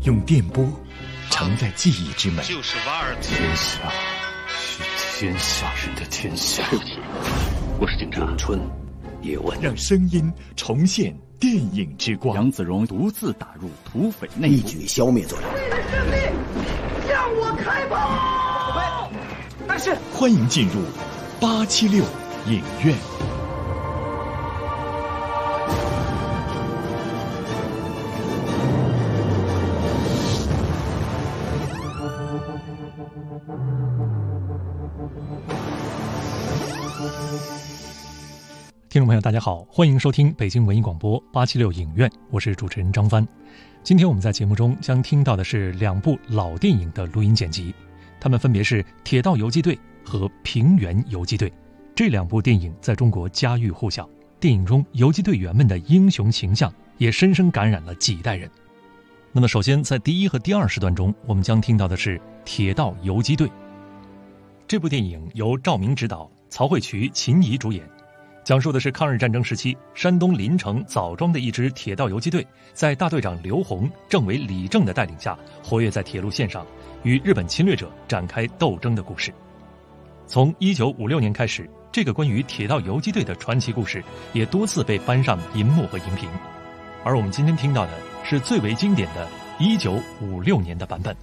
用电波藏在记忆之门。 就是瓦尔天下是天下人的天下。 对不起，我是警察。 咏春，叶问， 让声音重现电影之光。 杨子荣独自打入土匪内部， 一举消灭罪人。 为了胜利，向我开炮！ 但是，欢迎进入876影院。 听众朋友大家好，欢迎收听北京文艺广播876影院，我是主持人张帆。今天我们在节目中将听到的是两部老电影的录音剪辑，它们分别是《铁道游击队》和《平原游击队》。这两部电影在中国家喻户晓，电影中游击队员们的英雄形象也深深感染了几代人。那么首先在第一和第二时段中，我们将听到的是《铁道游击队》。这部电影由赵明执导，曹慧渠、秦怡主演，讲述的是抗日战争时期山东临城枣庄的一支铁道游击队，在大队长刘洪、政委李正的带领下，活跃在铁路线上，与日本侵略者展开斗争的故事。从1956年开始，这个关于铁道游击队的传奇故事也多次被搬上银幕和荧屏，而我们今天听到的是最为经典的1956年的版本。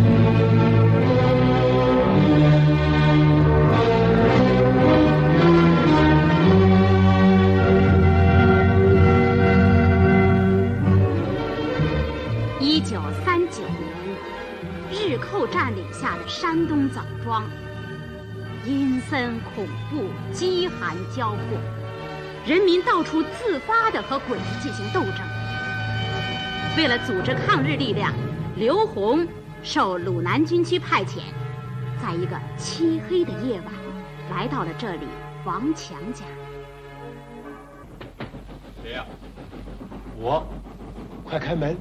1939年，日寇占领下的山东枣庄，阴森恐怖，饥寒交迫，人民到处自发地和鬼子进行斗争。为了组织抗日力量，刘洪受鲁南军区派遣，在一个漆黑的夜晚，来到了这里王强家。 谁呀？我，快开门！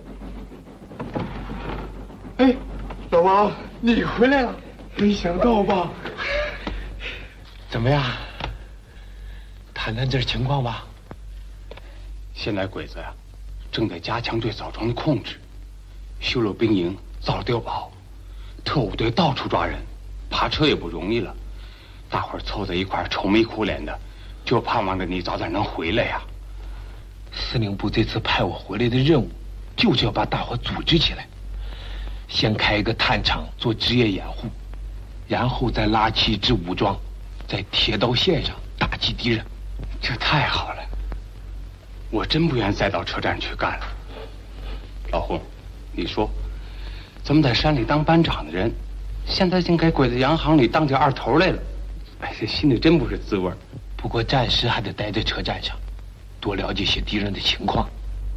哎，老王，你回来了，没想到吧？怎么样？谈谈这情况吧。 现在鬼子呀，正在加强对枣庄的控制，修了兵营，造了碉堡，特务队到处抓人，扒车也不容易了。大伙儿凑在一块儿，愁眉苦脸的，就盼望着你早点能回来呀。 司令部这次派我回来的任务，就是要把大伙组织起来。先开一个探场做职业掩护，然后再拉起一支武装，在铁道线上打击敌人。 这太好了，我真不愿再到车站去干了。老洪，你说，咱们在山里当班长的人，现在竟给鬼子洋行里当起二头来了，哎，这心里真不是滋味。 不过暂时还得待在车站上，多了解些敌人的情况。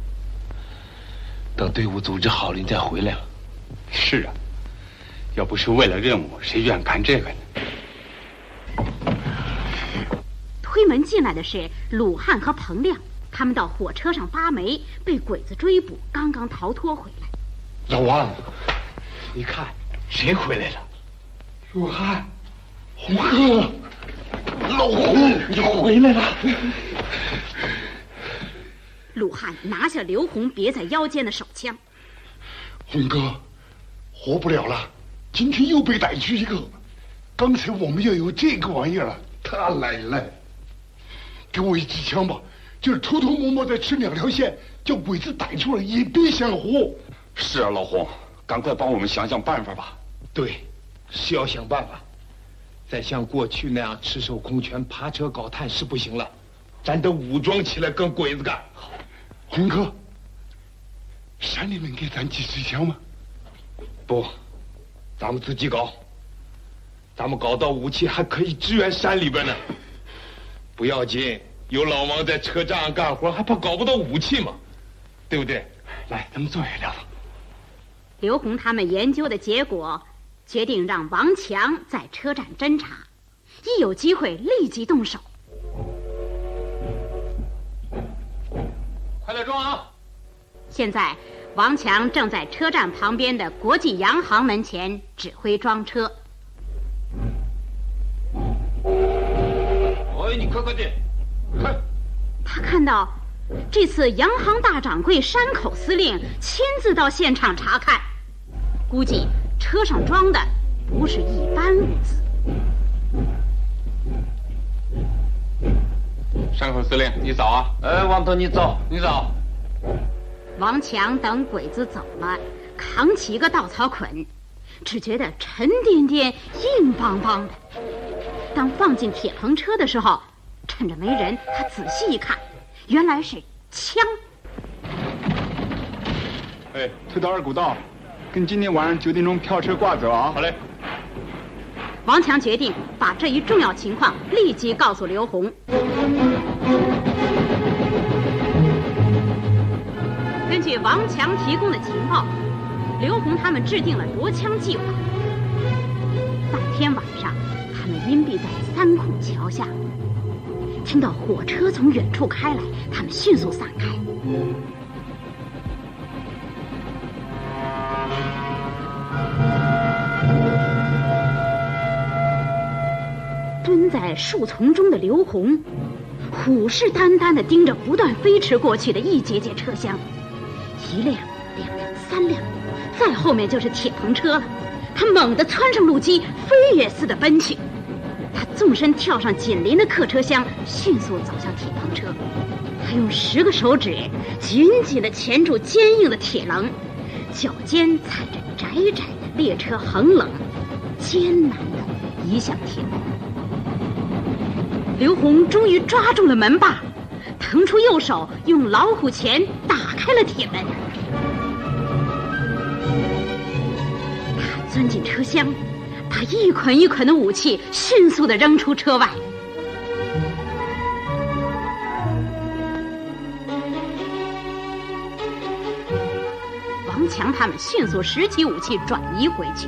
等队伍组织好了，你再回来了。 是啊，要不是为了任务，谁愿干这个呢？ 推门进来的是鲁汉和彭亮，他们到火车上扒煤，被鬼子追捕，刚刚逃脱回来。 老王，你看谁回来了？ 鲁汉，洪哥， 老洪，你回来了。 鲁汉拿下刘洪别在腰间的手枪。 洪哥，活不了了，今天又被逮去一个。刚才我们要有这个玩意儿了，他来了。给我一支枪吧，就是偷偷摸摸的吃2条线，叫鬼子逮住了也别想活。 是啊，老洪，赶快帮我们想想办法吧。 对，是要想办法。再像过去那样赤手空拳爬车搞探是不行了，咱得武装起来跟鬼子干。好， 洪哥，山里能给咱几支枪吗？ 不，咱们自己搞。咱们搞到武器还可以支援山里边呢。不要紧，有老王在车站上干活，还怕搞不到武器吗？对不对？ 来，咱们坐下聊聊。 刘洪他们研究的结果，决定让王强在车站侦查，一有机会立即动手。 快点装啊！ 现在王强正在车站旁边的国际洋行门前指挥装车。 哎，你快点，快！ 他看到这次洋行大掌柜山口司令亲自到现场查看， 估计车上装的不是一般物资。 山口司令，你早啊！ 王头，你早。 王强等鬼子走了，扛起一个稻草捆，只觉得沉甸甸、硬邦邦的。当放进铁棚车的时候，趁着没人，他仔细一看，原来是枪。 推到二股道，跟今天晚上9点钟票车挂走啊！ 好嘞。 王强决定把这一重要情况立即告诉刘洪。根据王强提供的情报，刘洪他们制定了夺枪计划。当天晚上，他们隐蔽在三孔桥下，听到火车从远处开来，他们迅速散开。蹲在树丛中的刘洪虎视眈眈地盯着不断飞驰过去的一节节车厢，一辆、2辆、3辆，再后面就是铁棚车了。他猛地窜上路基，飞跃似的奔去。他纵身跳上紧邻的客车厢，迅速走向铁棚车。他用10个手指紧紧地钳住坚硬的铁棱，脚尖踩着窄窄的列车横棱，艰难地移向铁门。刘洪终于抓住了门把，腾出右手，用老虎钳打开了铁门。他钻进车厢，把一捆一捆的武器迅速地扔出车外。王强他们迅速拾起武器转移回去。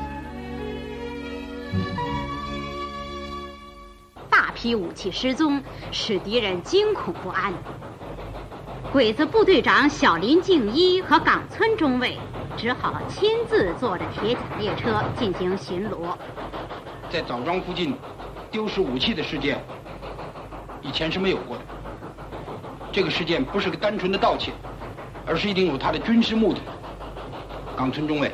大批武器失踪，使敌人惊恐不安。鬼子部队长小林敬一和冈村中尉只好亲自坐着铁甲列车进行巡逻。 在枣庄附近丢失武器的事件，以前是没有过的。这个事件不是个单纯的盗窃，而是一定有它的军事目的。冈村中尉，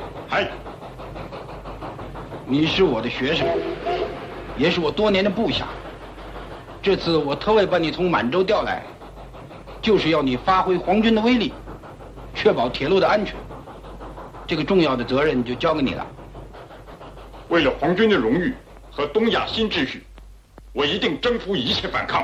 你是我的学生，也是我多年的部下。这次我特为把你从满洲调来，就是要你发挥皇军的威力，确保铁路的安全。这个重要的责任就交给你了。 为了皇军的荣誉和东亚新秩序，我一定征服一切反抗。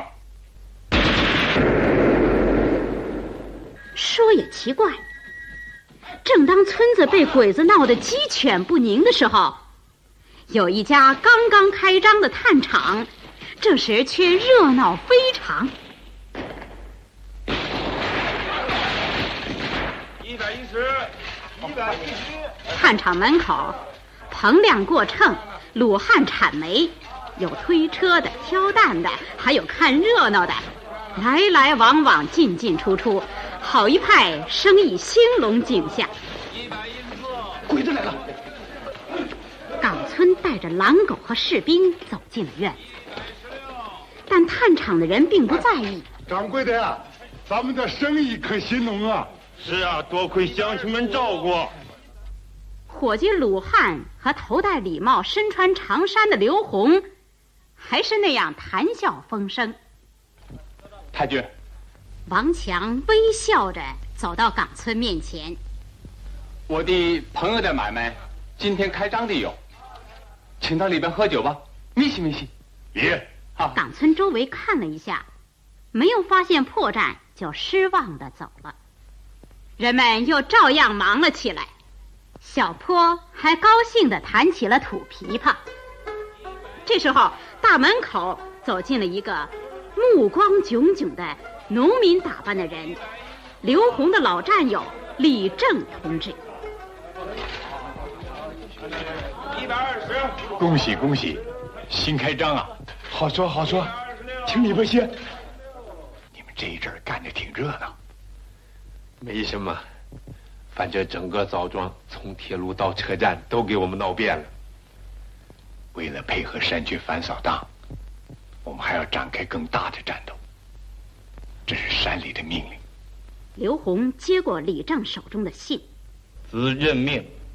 说也奇怪，正当村子被鬼子闹得鸡犬不宁的时候，有一家刚刚开张的炭厂这时却热闹非常。炭厂门口棚辆过秤，鲁汉铲煤，有推车的，挑担的，还有看热闹的，来来往往，进进出出，好一派生意兴隆景象。 鬼子来了！ 冈村带着狼狗和士兵走进了院子，但炭厂的人并不在意。 掌柜的呀，咱们的生意可兴隆啊！ 是啊，多亏乡亲们照顾。 伙计鲁汉和头戴礼帽、身穿长衫的刘洪，还是那样谈笑风生。 太君， 王强微笑着走到冈村面前。 我的朋友的买卖今天开张的有，请到里边喝酒吧，密西密西。 别。 好。 冈村周围看了一下，没有发现破绽，就失望地走了。人们又照样忙了起来。小坡还高兴地弹起了土琵琶。这时候，大门口走进了一个目光炯炯的农民打扮的人，刘洪的老战友李正同志。 120，恭喜恭喜，新开张啊！好说好说，请里边歇。你们这一阵干得挺热闹。 没什么，反正整个枣庄从铁路到车站都给我们闹遍了。 为了配合山区反扫荡，我们还要展开更大的战斗。这是山里的命令。 刘洪接过李正手中的信。 兹任命，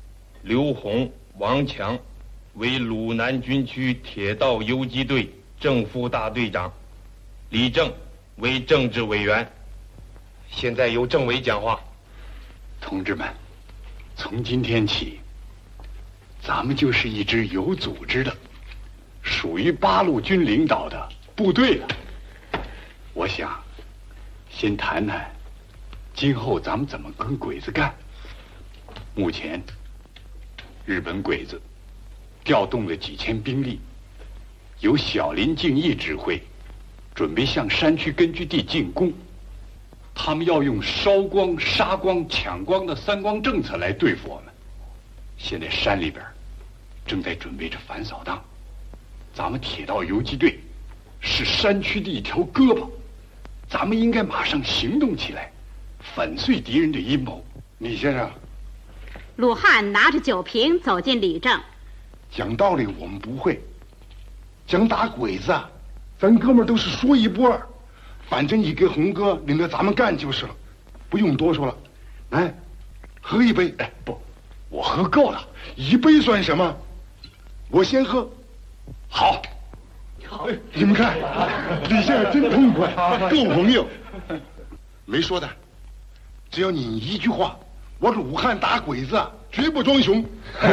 刘洪、王强为鲁南军区铁道游击队正副大队长，李正为政治委员。现在由政委讲话。 同志们，从今天起，咱们就是一支有组织的，属于八路军领导的部队了。我想，先谈谈今后咱们怎么跟鬼子干。目前，日本鬼子调动了几千兵力，由小林敬义指挥，准备向山区根据地进攻。他们要用烧光、杀光、抢光的三光政策来对付我们。现在山里边正在准备着反扫荡，咱们铁道游击队是山区的一条胳膊，咱们应该马上行动起来，粉碎敌人的阴谋。李先生， 鲁汉拿着酒瓶走进李正。 讲道理我们不会，讲打鬼子啊，咱哥们都是说一不二，反正你给红哥领着咱们干就是了，不用多说了。来，喝一杯。 哎，不，我喝够了， 一杯算什么？我先喝。 好。 好，你们看，李先生真痛快，够朋友。没说的，只要你一句话，我鲁汉打鬼子绝不装熊。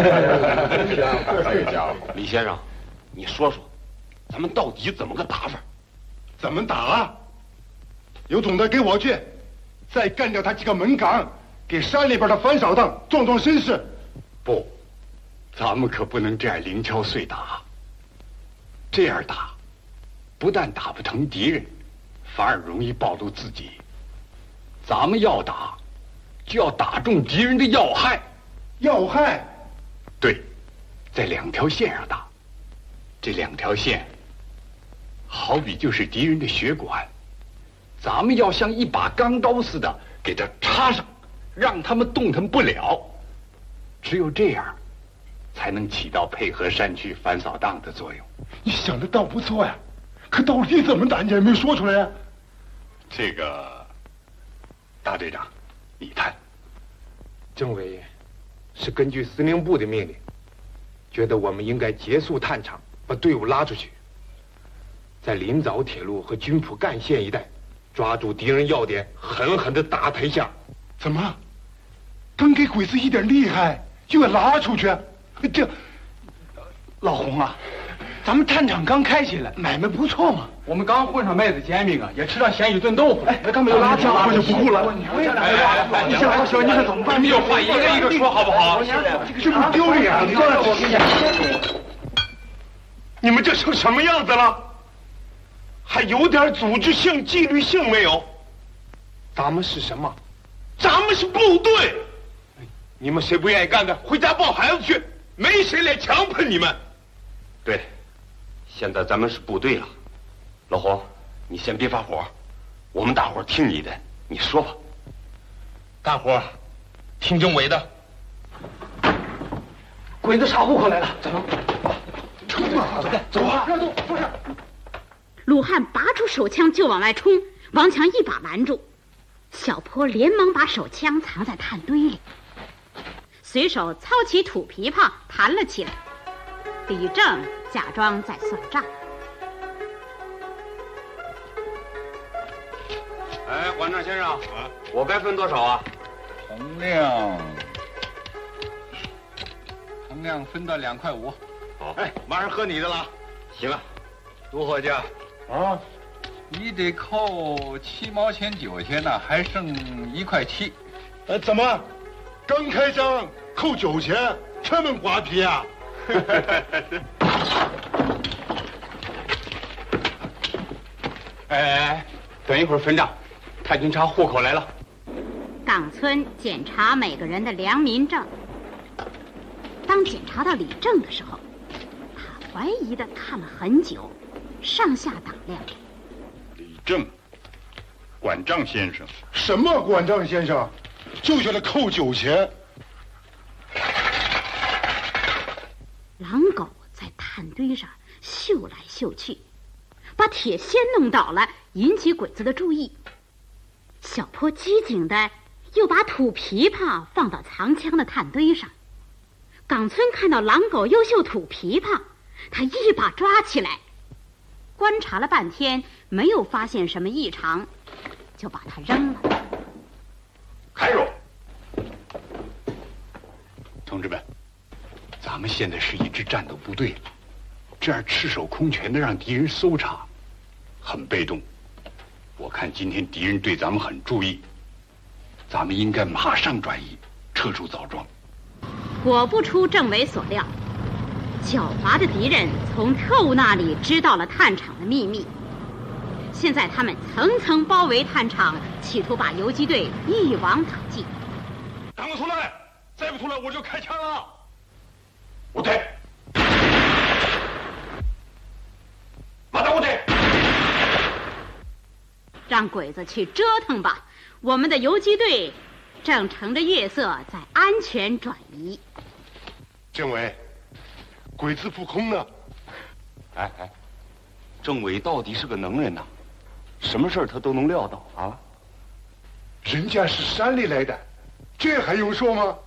李先生，你说说，咱们到底怎么个打法？ 怎么打啊？有种的给我去，再干掉他几个门岗，给山里边的反扫荡壮壮声势。 不，咱们可不能这样零敲碎打。这样打，不但打不成敌人，反而容易暴露自己。咱们要打，就要打中敌人的要害。 要害？ 对，在两条线上打。这两条线，好比就是敌人的血管，咱们要像一把钢刀似的给它插上，让他们动弹不了。只有这样，才能起到配合山区反扫荡的作用。 你想的倒不错呀，可到底怎么打你还没说出来呀？ 这个，大队长，你谈。 政委是根据司令部的命令，觉得我们应该结束探场，把队伍拉出去，在临枣铁路和军浦干线一带抓住敌人要点，狠狠地打他一下。 怎么？刚给鬼子一点厉害，就要拉出去？这， 老洪啊，咱们探场刚开起来， 买卖不错嘛。 我们刚混上麦子煎饼啊，也吃上咸鱼炖豆腐。哎，他们又拉起来， 我就不顾了。 你想老小，你可怎么办？ 你们有话一个一个说好不好？ 这不丢脸吗？ 你们这成什么样子了？还有点组织性、纪律性没有？ 咱们是什么？ 咱们是部队。你们谁不愿意干的，回家抱孩子去，没谁来强迫你们。 对，现在咱们是部队了。老黄，你先别发火，我们大伙听你的，你说吧。 大伙听政委的。 鬼子查户口来了，走。 走啊！让路，坐下。 鲁汉拔出手枪就往外冲，王强一把拦住，小坡连忙把手枪藏在炭堆里，随手操起土琵琶弹了起来。李正假装在算账。 哎，管账先生，我该分多少啊？ 衡量分到2块5。 好，哎，马上喝你的了。行啊，多伙计啊！ 你得扣7毛钱9钱呢，还剩1块7。 怎么？刚开张扣9钱，这么瓜皮啊？ 哎，等一会儿分账，太君查户口来了。 党村检查每个人的良民证，当检查到李正的时候，他怀疑地看了很久，上下打量。 李正，管账先生。 什么管账先生？就叫他扣9钱。 狼狗在炭堆上嗅来嗅去，把铁锨弄倒了，引起鬼子的注意。小坡机警的又把土琵琶放到藏枪的炭堆上， 冈村看到狼狗优秀土琵琶，他一把抓起来，观察了半天，没有发现什么异常，就把它扔了。 开肉，同志们，咱们现在是一支战斗部队，这样赤手空拳的让敌人搜查，很被动。我看今天敌人对咱们很注意，咱们应该马上转移，撤出枣庄。 果不出政委所料，狡猾的敌人从特务那里知道了炭厂的秘密。现在他们层层包围炭厂，企图把游击队一网打尽。 赶快出来！再不出来我就开枪了！ 我对， 马达我对， 让鬼子去折腾吧！我们的游击队正乘着月色在安全转移。 政委，鬼子不空呢。 哎，政委到底是个能人呐，什么事儿他都能料到啊。 人家是山里来的，这还用说吗？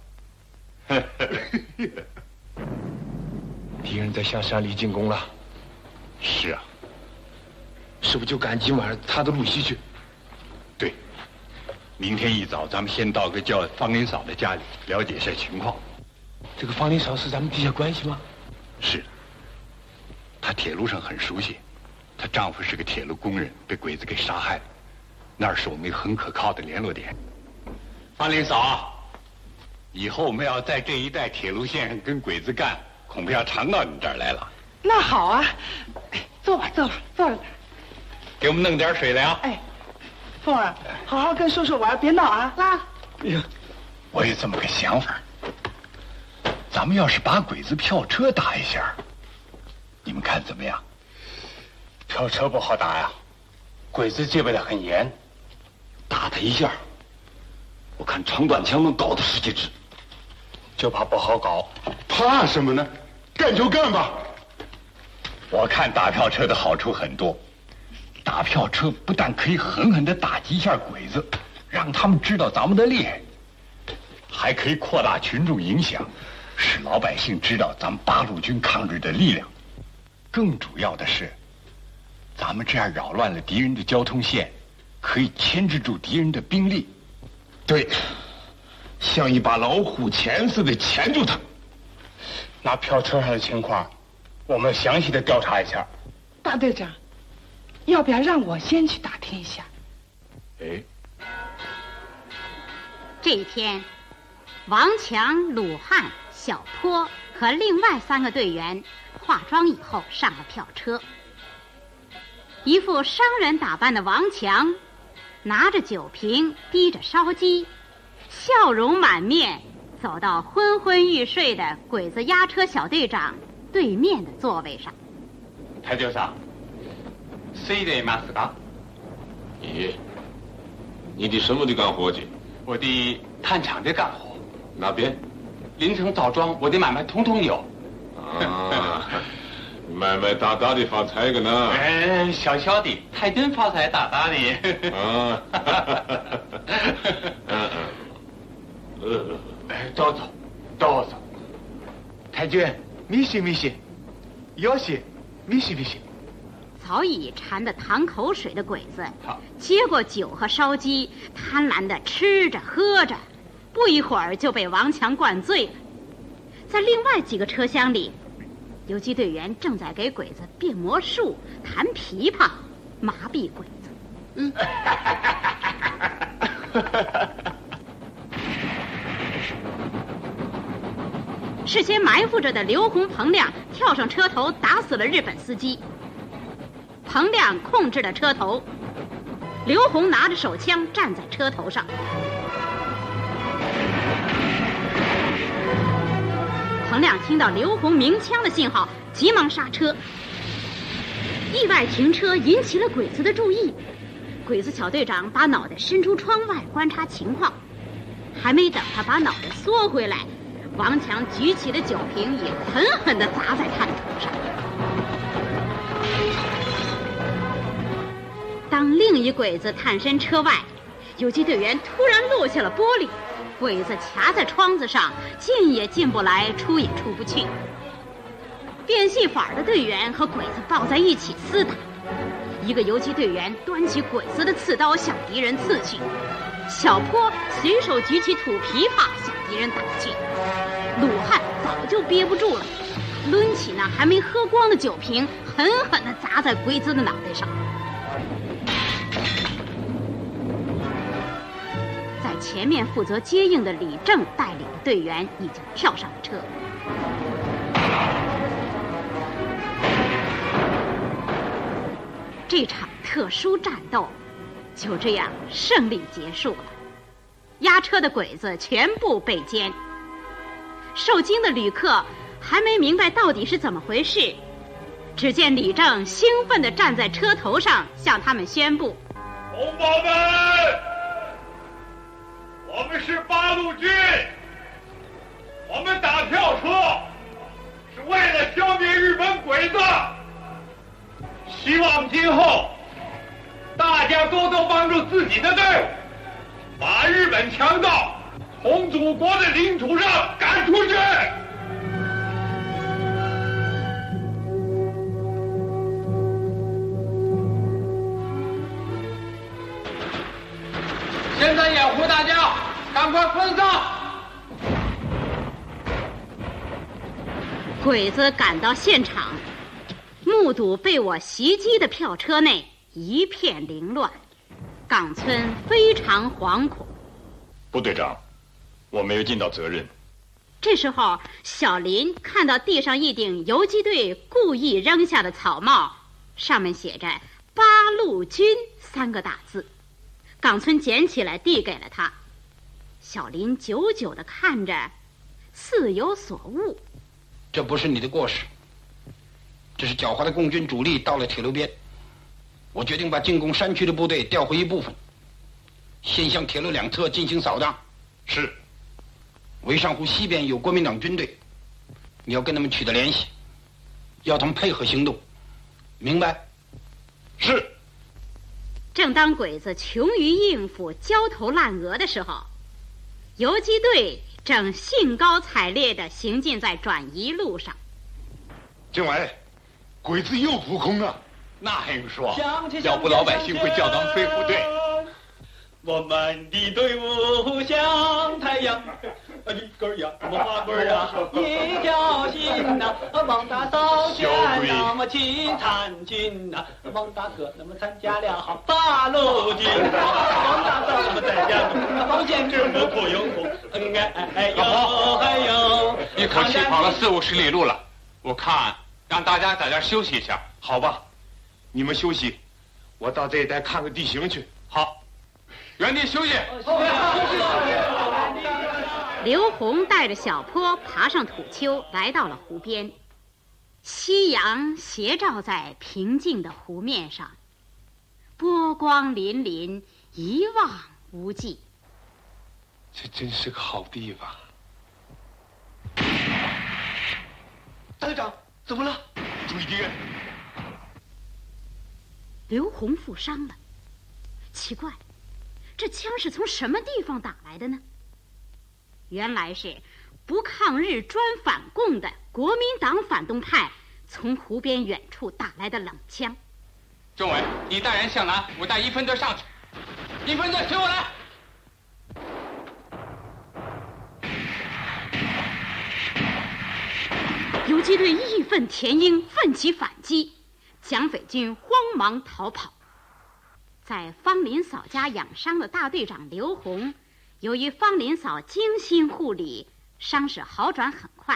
敌人在向山里进攻了。 是啊， 是不是就赶今晚他的路西去？ 对，明天一早咱们先到个叫方林嫂的家里了解一下情况。 这个方林嫂是咱们地下关系吗？ 是的，她铁路上很熟悉，她丈夫是个铁路工人，被鬼子给杀害了，那儿是我们一个很可靠的联络点。方林嫂，以后我们要在这一带铁路线上跟鬼子干，恐怕要常到你这儿来了。 那好啊，坐吧，坐着。 给我们弄点水来啊！ 哎，凤儿，好好跟叔叔玩，别闹啊！拉。 哎呀，我有这么个想法，咱们要是把鬼子票车打一下，你们看怎么样？ 票车不好打呀，鬼子戒备的很严，打他一下，我看长短枪能搞他10几支，就怕不好搞。 怕什么呢？干就干吧。 我看打票车的好处很多，打票车不但可以狠狠地打击一下鬼子，让他们知道咱们的厉害，还可以扩大群众影响，使老百姓知道咱们八路军抗日的力量。更主要的是，咱们这样扰乱了敌人的交通线，可以牵制住敌人的兵力。 对，像一把老虎钳似的钳住他。 那票车上的情况，我们详细的调查一下。 大队长，要不要让我先去打听一下？ 哎， 这一天，王强、鲁汉、小坡和另外3个队员化妆以后上了票车。一副商人打扮的王强拿着酒瓶，提着烧鸡，笑容满面，走到昏昏欲睡的鬼子押车小队长对面的座位上。 台长さん、谁でいますか？ 你的什么的干活去？ 我的炭厂的干活。 哪边？ 临城枣庄，我的买卖统统有。 啊，买卖大大的发财个呢？ 哎，小小的，太真发财大大的。 啊， どうぞ。太君，米西，有些米西。 早已馋得淌口水的鬼子，接过酒和烧鸡，贪婪地吃着喝着，不一会儿就被王强灌醉了。在另外几个车厢里，游击队员正在给鬼子变魔术、弹琵琶，麻痹鬼子。事先埋伏着的刘洪、彭亮跳上车头，打死了日本司机。彭亮控制了车头，刘洪拿着手枪站在车头上。彭亮听到刘洪鸣枪的信号，急忙刹车。意外停车引起了鬼子的注意，鬼子小队长把脑袋伸出窗外观察情况，还没等他把脑袋缩回来，王强举起的酒瓶也狠狠地砸在炭头上。当另一鬼子探身车外，游击队员突然落下了玻璃， 鬼子卡在窗子上，进也进不来，出也出不去。变戏法的队员和鬼子抱在一起厮打，一个游击队员端起鬼子的刺刀向敌人刺去，小坡随手举起土琵琶向敌人打去。鲁汉早就憋不住了，抡起那还没喝光的酒瓶，狠狠地砸在鬼子的脑袋上。在前面负责接应的李正带领的队员已经跳上了车。这场特殊战斗就这样胜利结束了，押车的鬼子全部被歼。受惊的旅客还没明白到底是怎么回事，只见李正兴奋地站在车头上，向他们宣布： 同胞们，我们是八路军，我们打票车是为了消灭日本鬼子，希望今后大家多多帮助自己的队伍，把日本强盗从祖国的领土上赶出去。 现在掩护大家，赶快分散！ 鬼子赶到现场，目睹被我袭击的票车内一片凌乱，冈村非常惶恐。 部队长，我没有尽到责任。 这时候，小林看到地上一顶游击队故意扔下的草帽，上面写着“八路军”3个大字。冈村捡起来递给了他，小林久久地看着，似有所悟。 这不是你的过失，这是狡猾的共军主力到了铁路边，我决定把进攻山区的部队调回一部分，先向铁路两侧进行扫荡。 是。 潍上湖西边有国民党军队，你要跟他们取得联系，要他们配合行动，明白？ 是。 正当鬼子穷于应付焦头烂额的时候，游击队正兴高采烈地行进在转移路上。 政委，鬼子又扑空了。 那还用说？要不老百姓会叫咱们飞虎队。 我们的队伍像太阳，一根呀，花棍啊，一条心呐，王大嫂居然那么亲参军呐，王大哥那么参加了八路军，王大嫂那么参加了王先知我苦有苦，哎呦哎呦， 一口气跑了40-50里路了，我看让大家在这休息一下， 好吧？你们休息，我到这一带看看地形去。 好。原地休息。 刘洪带着小坡爬上土丘，来到了湖边。夕阳斜照在平静的湖面上，波光粼粼，一望无际。 这真是个好地方。 大队长，怎么了？ 注意敌人。 刘洪负伤了，奇怪。这枪是从什么地方打来的呢？原来是不抗日专反共的国民党反动派从湖边远处打来的冷枪。 政委，你带人向南，我带一分队上去。一分队随我来。 游击队义愤填膺，奋起反击，蒋匪军慌忙逃跑。在方林嫂家养伤的大队长刘洪，由于方林嫂精心护理，伤势好转很快。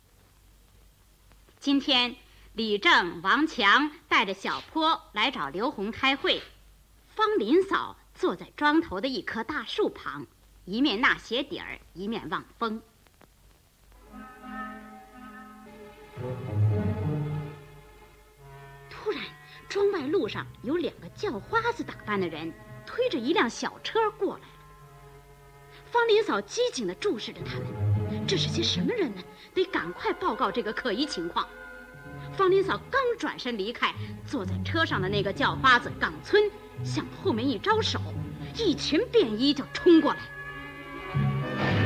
今天李正、王强带着小坡来找刘洪开会，方林嫂坐在庄头的一棵大树旁，一面纳鞋底儿，一面望风。突然，庄外路上有2个叫花子打扮的人推着一辆小车过来了。方林嫂机警地注视着他们，这是些什么人呢？得赶快报告这个可疑情况。方林嫂刚转身离开，坐在车上的那个叫花子冈村向后面一招手，一群便衣就冲过来。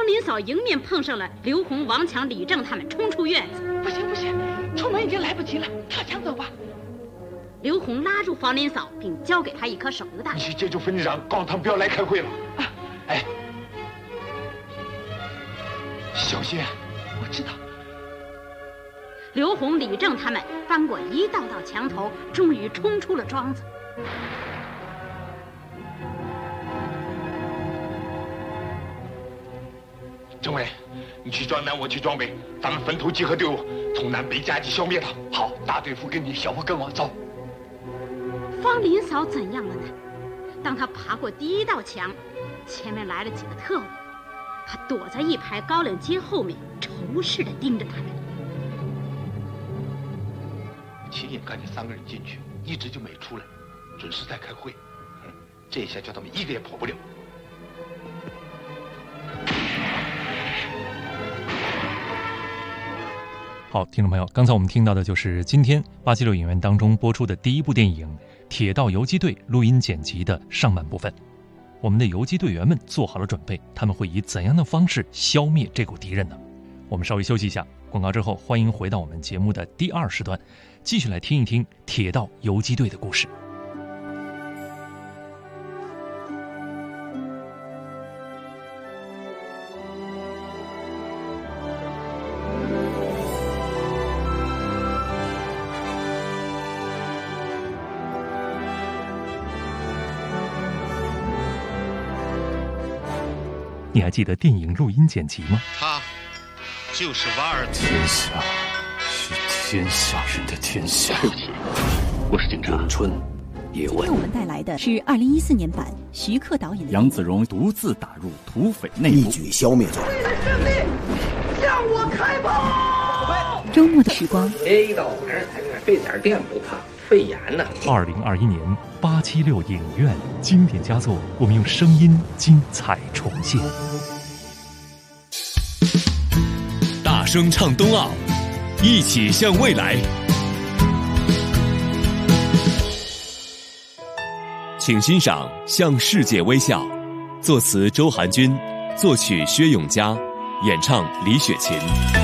方林嫂迎面碰上了刘洪、王强、李正他们，冲出院子。 不行不行，出门已经来不及了，踏墙走吧。 刘洪拉住方林嫂，并交给她一颗手榴弹。 你去接住分局长，告诉他们不要来开会了。 啊， 哎，小心！ 我知道。 刘洪、李正他们翻过一道道墙头，终于冲出了庄子。 政委，你去庄南，我去庄北，咱们分头集合队伍，从南北夹击消灭他。好，大队夫跟你，小夫跟我，走。 方林嫂怎样了呢？当她爬过第一道墙，前面来了几个特务，她躲在一排高粱街后面，仇视地盯着他们。 亲眼看见3个人进去，一直就没出来，准是在开会。这一下叫他们一个也跑不了。 好，听众朋友，刚才我们听到的就是今天876影院当中播出的第一部电影《铁道游击队》录音剪辑的上半部分。我们的游击队员们做好了准备，他们会以怎样的方式消灭这股敌人呢？我们稍微休息一下，广告之后欢迎回到我们节目的第2时段，继续来听一听铁道游击队的故事。你还记得电影录音剪辑吗？ 他就是瓦尔特。 天下是天下人的天下。 对不起，我是警察。 咏春叶问。 今天我们带来的是2014年版徐克导演的杨子荣独自打入土匪内部，一举消灭掉。 为了胜利，向我开炮！ 周末的时光。 一到晚上才费点电不怕，肺炎呢。 2021年876影院经典佳作，我们用声音精彩重现。 大声唱冬奥，一起向未来。请欣赏《向世界微笑》，作词周寒君，作曲薛永嘉，演唱李雪琴。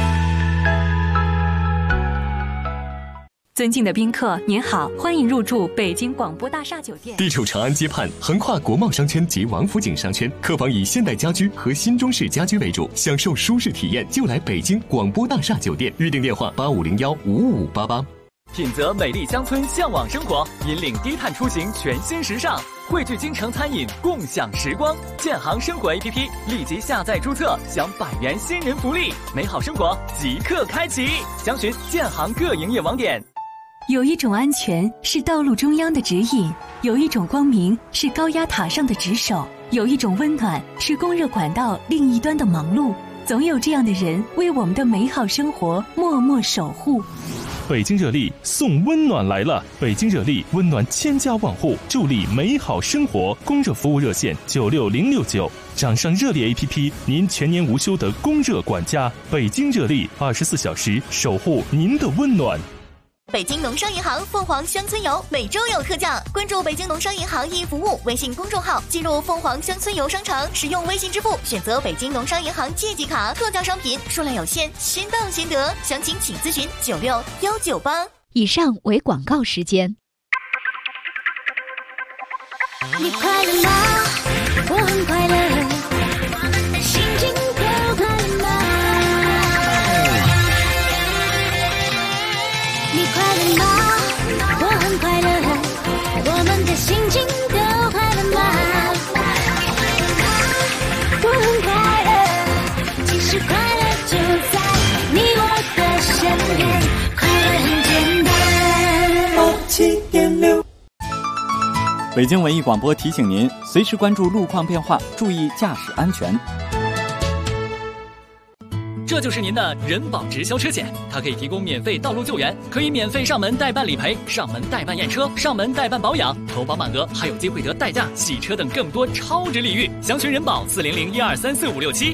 尊敬的宾客，您好，欢迎入住北京广播大厦酒店。 地处长安街畔，横跨国贸商圈及王府井商圈，客房以现代家居和新中式家居为主，享受舒适体验就来北京广播大厦酒店。预订电话8501-55588。 品泽美丽乡村，向往生活，引领低碳出行全新时尚，汇聚京城餐饮，共享时光。建行生活 APP 立即下载注册，享100元新人福利，美好生活即刻开启。详询建行各营业网点。 有一种安全是道路中央的指引，有一种光明是高压塔上的值守，有一种温暖是供热管道另一端的忙碌。总有这样的人为我们的美好生活默默守护。 北京热力送温暖来了，北京热力温暖千家万户，助力美好生活。供热服务热线96069，掌上热力 APP， 您全年无休的供热管家。北京热力24小时守护您的温暖。 北京农商银行凤凰乡村游每周有特价，关注北京农商银行1服务微信公众号，进入凤凰乡村游商城，使用微信支付，选择北京农商银行借记卡，特价商品数量有限，先到先得，详情请咨询96198。 以上为广告时间。 你快乐吗？我很快乐，心情都快乐吗？你快乐吗？我很快乐，我们的心情都快乐吗？我很快乐，其实快乐就在你我的身边，快乐很简单。87.6。 北京文艺广播提醒您，随时关注路况变化，注意驾驶安全。 这就是您的人保直销车险，它可以提供免费道路救援，可以免费上门代办理赔、上门代办验车、上门代办保养，投保满额还有机会得代驾、洗车等更多超值礼遇。详询人保400-1234567。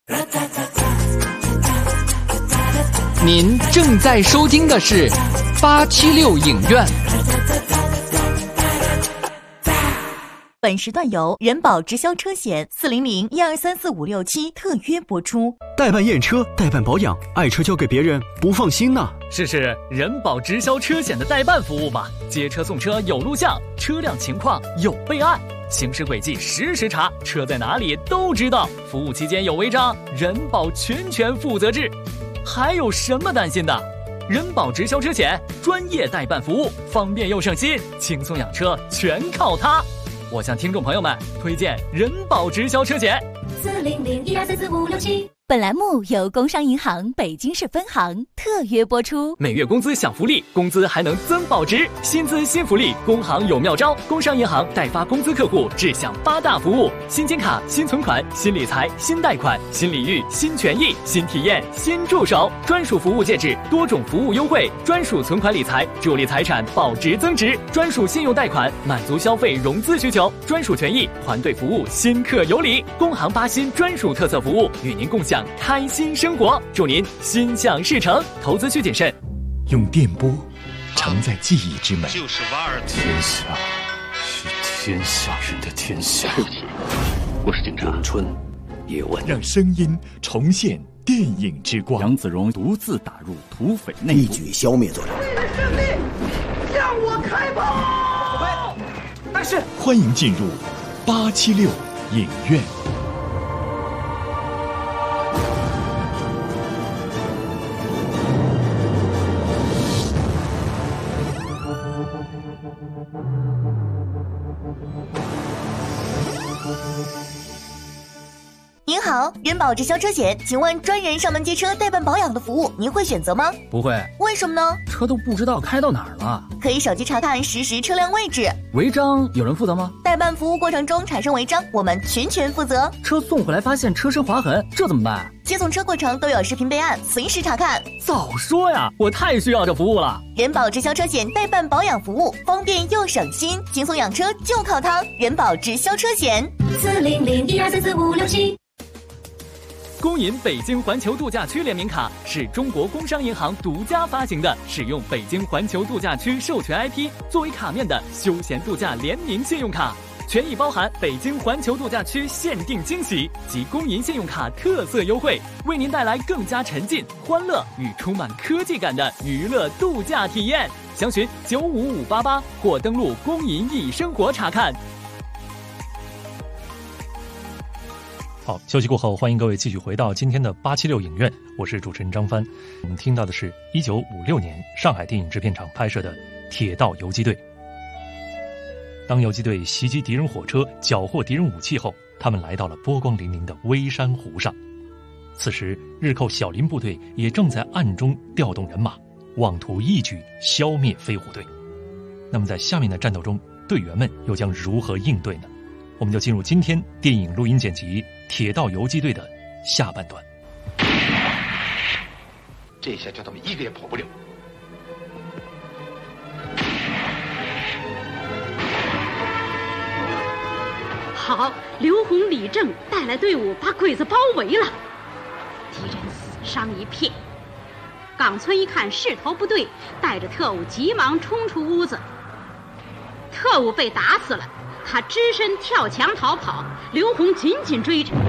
您正在收听的是876影院。 本时段由人保直销车险400-1234567特约播出。 代办验车、代办保养，爱车交给别人不放心呐。 试试人保直销车险的代办服务吧，接车送车有录像，车辆情况有备案，行驶轨迹实时查，车在哪里都知道。服务期间有违章，人保全权负责制。还有什么担心的？人保直销车险，专业代办服务，方便又省心，轻松养车全靠它。我向听众朋友们推荐人保直销车险。 400-1234567。 本栏目由工商银行北京市分行特约播出。 每月工资享福利，工资还能增保值，薪资新福利，工行有妙招。工商银行代发工资客户只享8大服务：新金卡、新存款、新理财、新贷款、新礼遇、新权益、新体验、新助手，专属服务介质，多种服务优惠，专属存款理财，助力财产保值增值，专属信用贷款，满足消费融资需求，专属权益，团队服务，新客有礼。工行8新专属特色服务，与您共享开心生活，祝您心想事成。投资需谨慎。 用电波承载记忆之美， 就是瓦尔特。 天下是天下人的天下。 对不起，我是警察。 咏春叶问，让声音重现电影之光。 杨子荣独自打入土匪内部， 一举消灭作者。 为了胜利，向我开炮！ 但是，欢迎进入876影院。 您好，人保直销车险，请问专人上门接车代办保养的服务，您会选择吗？ 不会。 为什么呢？ 车都不知道开到哪儿了。 可以手机查看实时车辆位置。 违章有人负责吗？ 代办服务过程中产生违章，我们全权负责。 车送回来发现车身划痕，这怎么办？ 接送车过程都有视频备案，随时查看。 早说呀，我太需要这服务了。 人保直销车险代办保养服务，方便又省心，轻松养车就靠它。人保直销车险 400-1234567。 工银北京环球度假区联名卡是中国工商银行独家发行的，使用北京环球度假区授权 IP 作为卡面的休闲度假联名信用卡，权益包含北京环球度假区限定惊喜及工银信用卡特色优惠，为您带来更加沉浸、欢乐与充满科技感的娱乐度假体验。详询95588或登录工银易生活查看。 好，休息过后，欢迎各位继续回到今天的876影院，我是主持人张帆。我们听到的是1956年上海电影制片厂拍摄的《铁道游击队》。当游击队袭击敌人火车、缴获敌人武器后，他们来到了波光粼粼的微山湖上。此时，日寇小林部队也正在暗中调动人马，妄图一举消灭飞虎队。那么在下面的战斗中，队员们又将如何应对呢？我们就进入今天电影录音剪辑《铁道游击队》的下半段。 这下叫他们一个也跑不了。 好，刘洪、李正带来队伍把鬼子包围了，敌人死伤一片。冈村一看势头不对，带着特务急忙冲出屋子。特务被打死了，他只身跳墙逃跑，刘洪紧紧追着。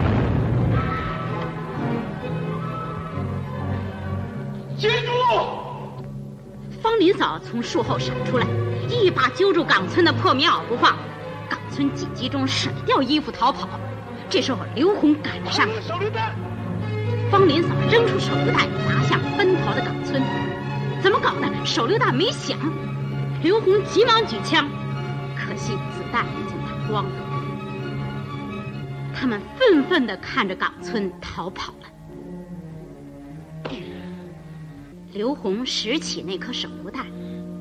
接住！ 方林嫂从树后闪出来，一把揪住冈村的破棉袄不放。冈村紧急中甩掉衣服逃跑。这时候刘洪赶了上来，方林嫂扔出手榴弹砸向奔逃的冈村。怎么搞的？手榴弹没响。刘洪急忙举枪，可惜子弹已经打光了。他们愤愤地看着冈村逃跑了。刘洪拾起那颗手榴弹，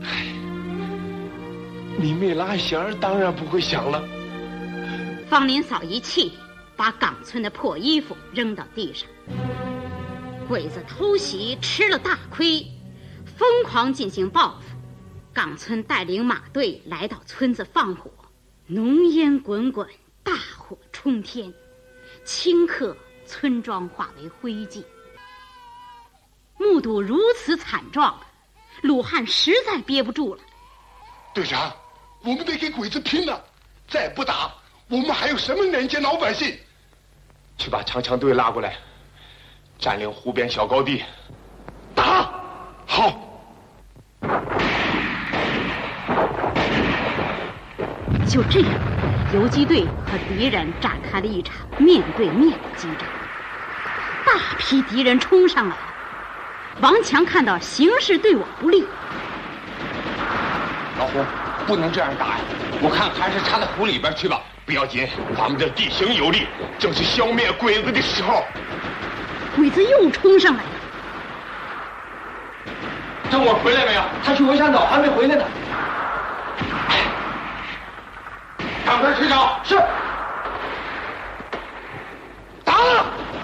你没拉弦，当然不会响了。 方林嫂一气，把冈村的破衣服扔到地上。鬼子偷袭吃了大亏，疯狂进行报复。冈村带领马队来到村子放火，浓烟滚滚，大火冲天，顷刻村庄化为灰烬。目睹如此惨状，鲁汉实在憋不住了。 队长，我们得给鬼子拼了！ 再不打，我们还有什么人见老百姓？ 去把长枪队拉过来，占领湖边小高地， 打！好。 就这样，游击队和敌人展开了一场面对面的激战。大批敌人冲上来，王强看到形势对我不利， 老胡，不能这样打呀！我看还是插到湖里边去吧。不要紧，咱们这地形有利，正是消灭鬼子的时候。 鬼子又冲上来了。 郑我回来没有？ 他去围山岛，还没回来呢。 赶快去找。 是。 打了！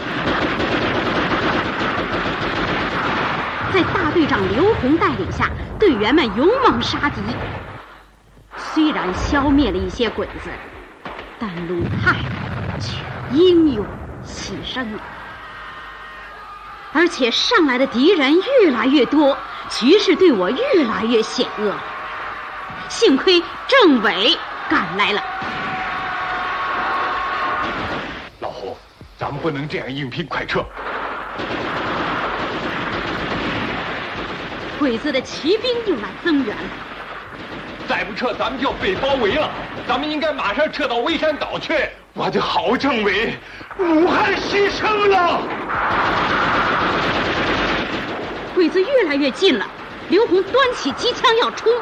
在大队长刘洪带领下，队员们勇猛杀敌。虽然消灭了一些鬼子，但鲁泰却英勇牺牲了。而且上来的敌人越来越多，局势对我越来越险恶。幸亏政委赶来了。 老胡，咱们不能这样硬拼，快撤！ 鬼子的骑兵又来增援了。 再不撤，咱们就要被包围了。咱们应该马上撤到微山岛去。我的好政委，武汉牺牲了。 鬼子越来越近了，刘洪端起机枪要冲。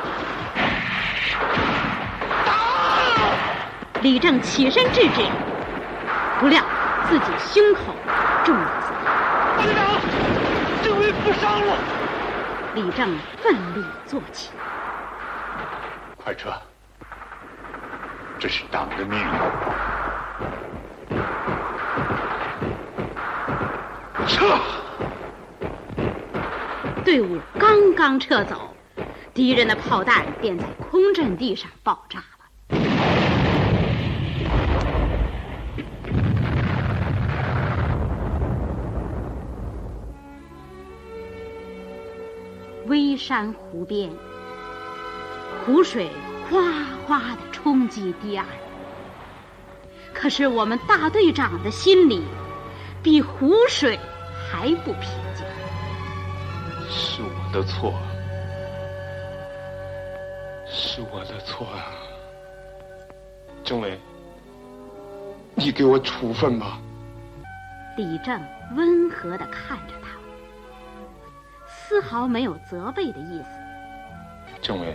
李正起身制止，不料自己胸口中了子弹。 大队长，政委负伤了。 李正奋力坐起。 快撤！这是党的命令。撤！ 队伍刚刚撤走，敌人的炮弹便在空阵地上爆炸了。微山湖边，湖水哗哗地冲击堤岸，可是我们大队长的心里比湖水还不平静。 是我的错，是我的错啊！政委，你给我处分吧。 李正温和地看着他，丝毫没有责备的意思。 政委，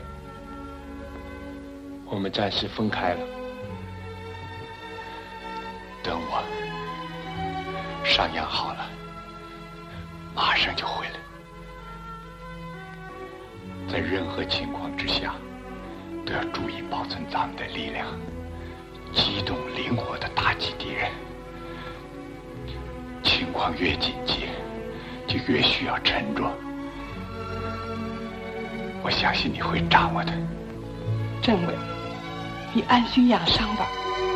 我们暂时分开了，等我伤养好了，马上就回来。在任何情况之下，都要注意保存咱们的力量，机动灵活地打击敌人。情况越紧急，就越需要沉着。我相信你会掌握的。 政委，你安心养伤吧。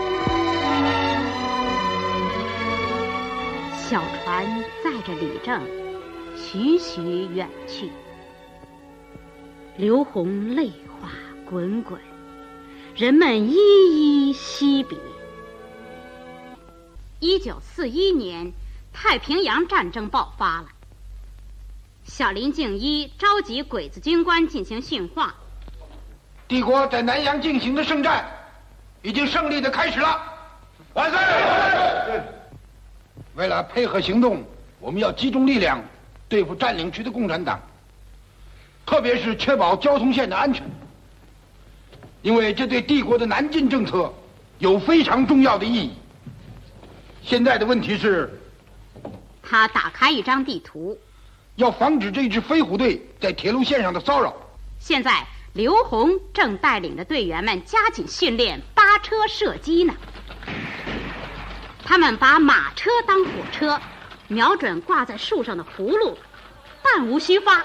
小船载着李正徐徐远去，刘洪泪花滚滚，人们依依惜别。1941年，太平洋战争爆发了。小林敬一召集鬼子军官进行训话。 帝国在南洋进行的圣战已经胜利地开始了。万岁！为了配合行动，我们要集中力量对付占领区的共产党，特别是确保交通线的安全，因为这对帝国的南进政策有非常重要的意义。现在的问题是， 他打开一张地图， 要防止这支飞虎队在铁路线上的骚扰。 现在刘洪正带领着队员们加紧训练扒车射击呢。他们把马车当火车，瞄准挂在树上的葫芦，弹无虚发。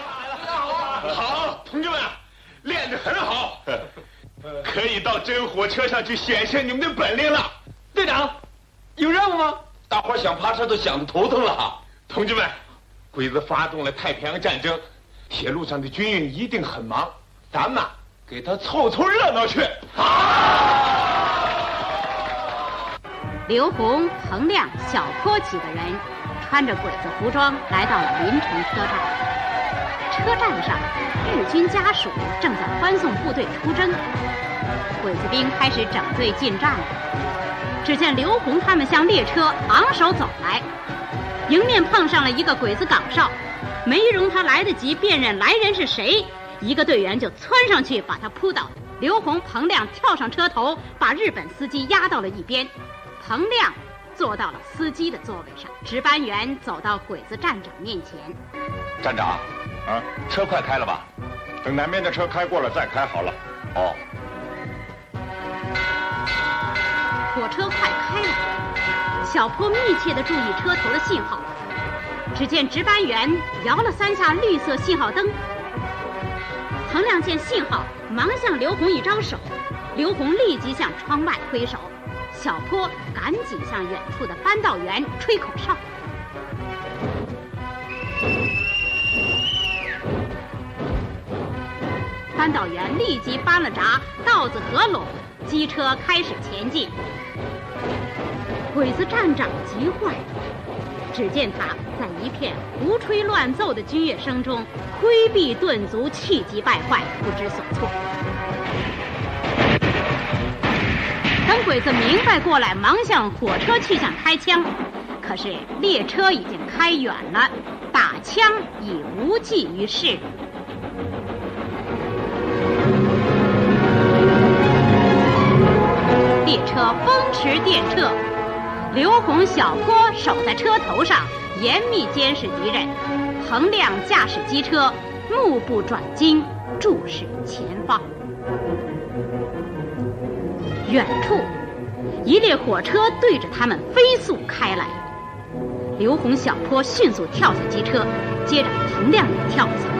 好，同志们，练得很好，可以到真火车上去显现你们的本领了。 队长，有任务吗？ 大伙想爬车都想得头疼了哈。同志们，鬼子发动了太平洋战争，铁路上的军运一定很忙，咱们给他凑凑热闹去。好。 刘洪、彭亮、小坡几个人穿着鬼子服装来到了临城车站。车站上，日军家属正在欢送部队出征，鬼子兵开始整队进站了。只见刘洪他们向列车昂首走来，迎面碰上了一个鬼子岗哨，没容他来得及辨认来人是谁，一个队员就窜上去把他扑倒。刘洪、彭亮跳上车头，把日本司机压到了一边。彭亮坐到了司机的座位上，值班员走到鬼子站长面前。 站长，车快开了吧？ 等南边的车开过了再开好了。 哦。 火车快开了，小坡密切地注意车头的信号。只见值班员摇了3下绿色信号灯。彭亮见信号，忙向刘洪一招手，刘洪立即向窗外挥手。小坡赶紧向远处的扳道员吹口哨。扳道员立即搬了闸，道子合拢，机车开始前进。鬼子站长急坏了，只见他在一片胡吹乱奏的军乐声中挥臂顿足，气急败坏，不知所措。等鬼子明白过来，忙向火车去向开枪，可是列车已经开远了，打枪已无济于事。列车风驰电掣，刘洪、小坡守在车头上，严密监视敌人。彭亮驾驶机车，目不转睛，注视前方。远处，一列火车对着他们飞速开来。刘洪、小坡迅速跳下机车，接着彭亮也跳下。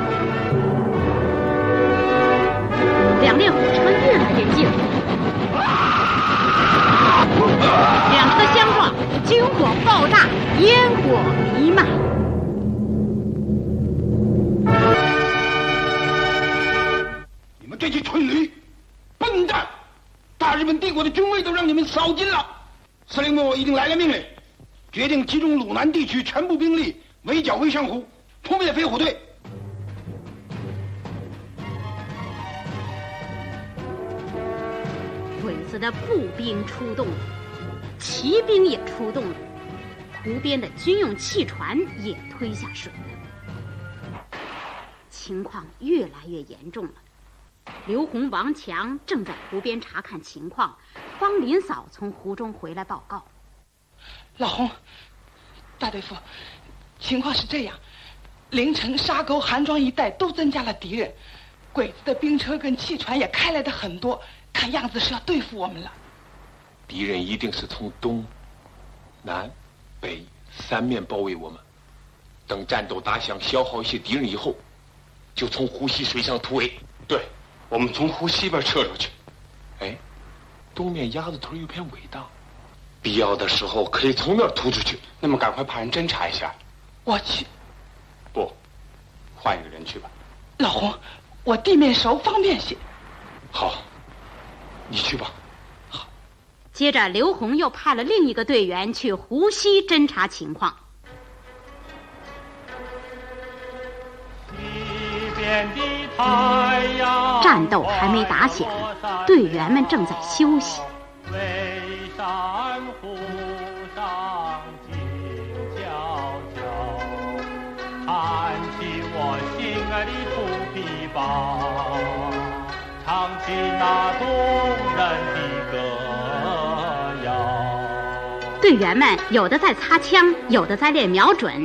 两列火车越来越近，两车相撞，军火爆炸，烟火弥漫。 你们这些蠢驴，笨蛋！大日本帝国的军威都让你们扫尽了。司令部已经来了命令，决定集中鲁南地区全部兵力围剿魏上湖，扑灭飞虎队。 鬼子的步兵出动了，骑兵也出动了，湖边的军用汽船也推下水了。情况越来越严重了。刘洪、王强正在湖边查看情况，方林嫂从湖中回来报告： 老洪，大队副，情况是这样，凌晨沙沟、韩庄一带都增加了敌人，鬼子的兵车跟汽船也开来的很多，看样子是要对付我们了。 敌人一定是从东、南、北3面包围我们，等战斗打响，消耗一些敌人以后，就从湖西水上突围。 对，我们从湖西边撤出去。 哎，东面鸭子头有片尾荡，必要的时候可以从那儿突出去。 那么赶快派人侦查一下。 我去。 不，换一个人去吧。 老洪，我地面熟，方便些。 好，你去吧。 好。接着，刘洪又派了另一个队员去湖西侦查情况。战斗还没打响，队员们正在休息。 弹起我心爱的土琵琶，唱起那动人的歌谣。 队员们有的在擦枪，有的在练瞄准。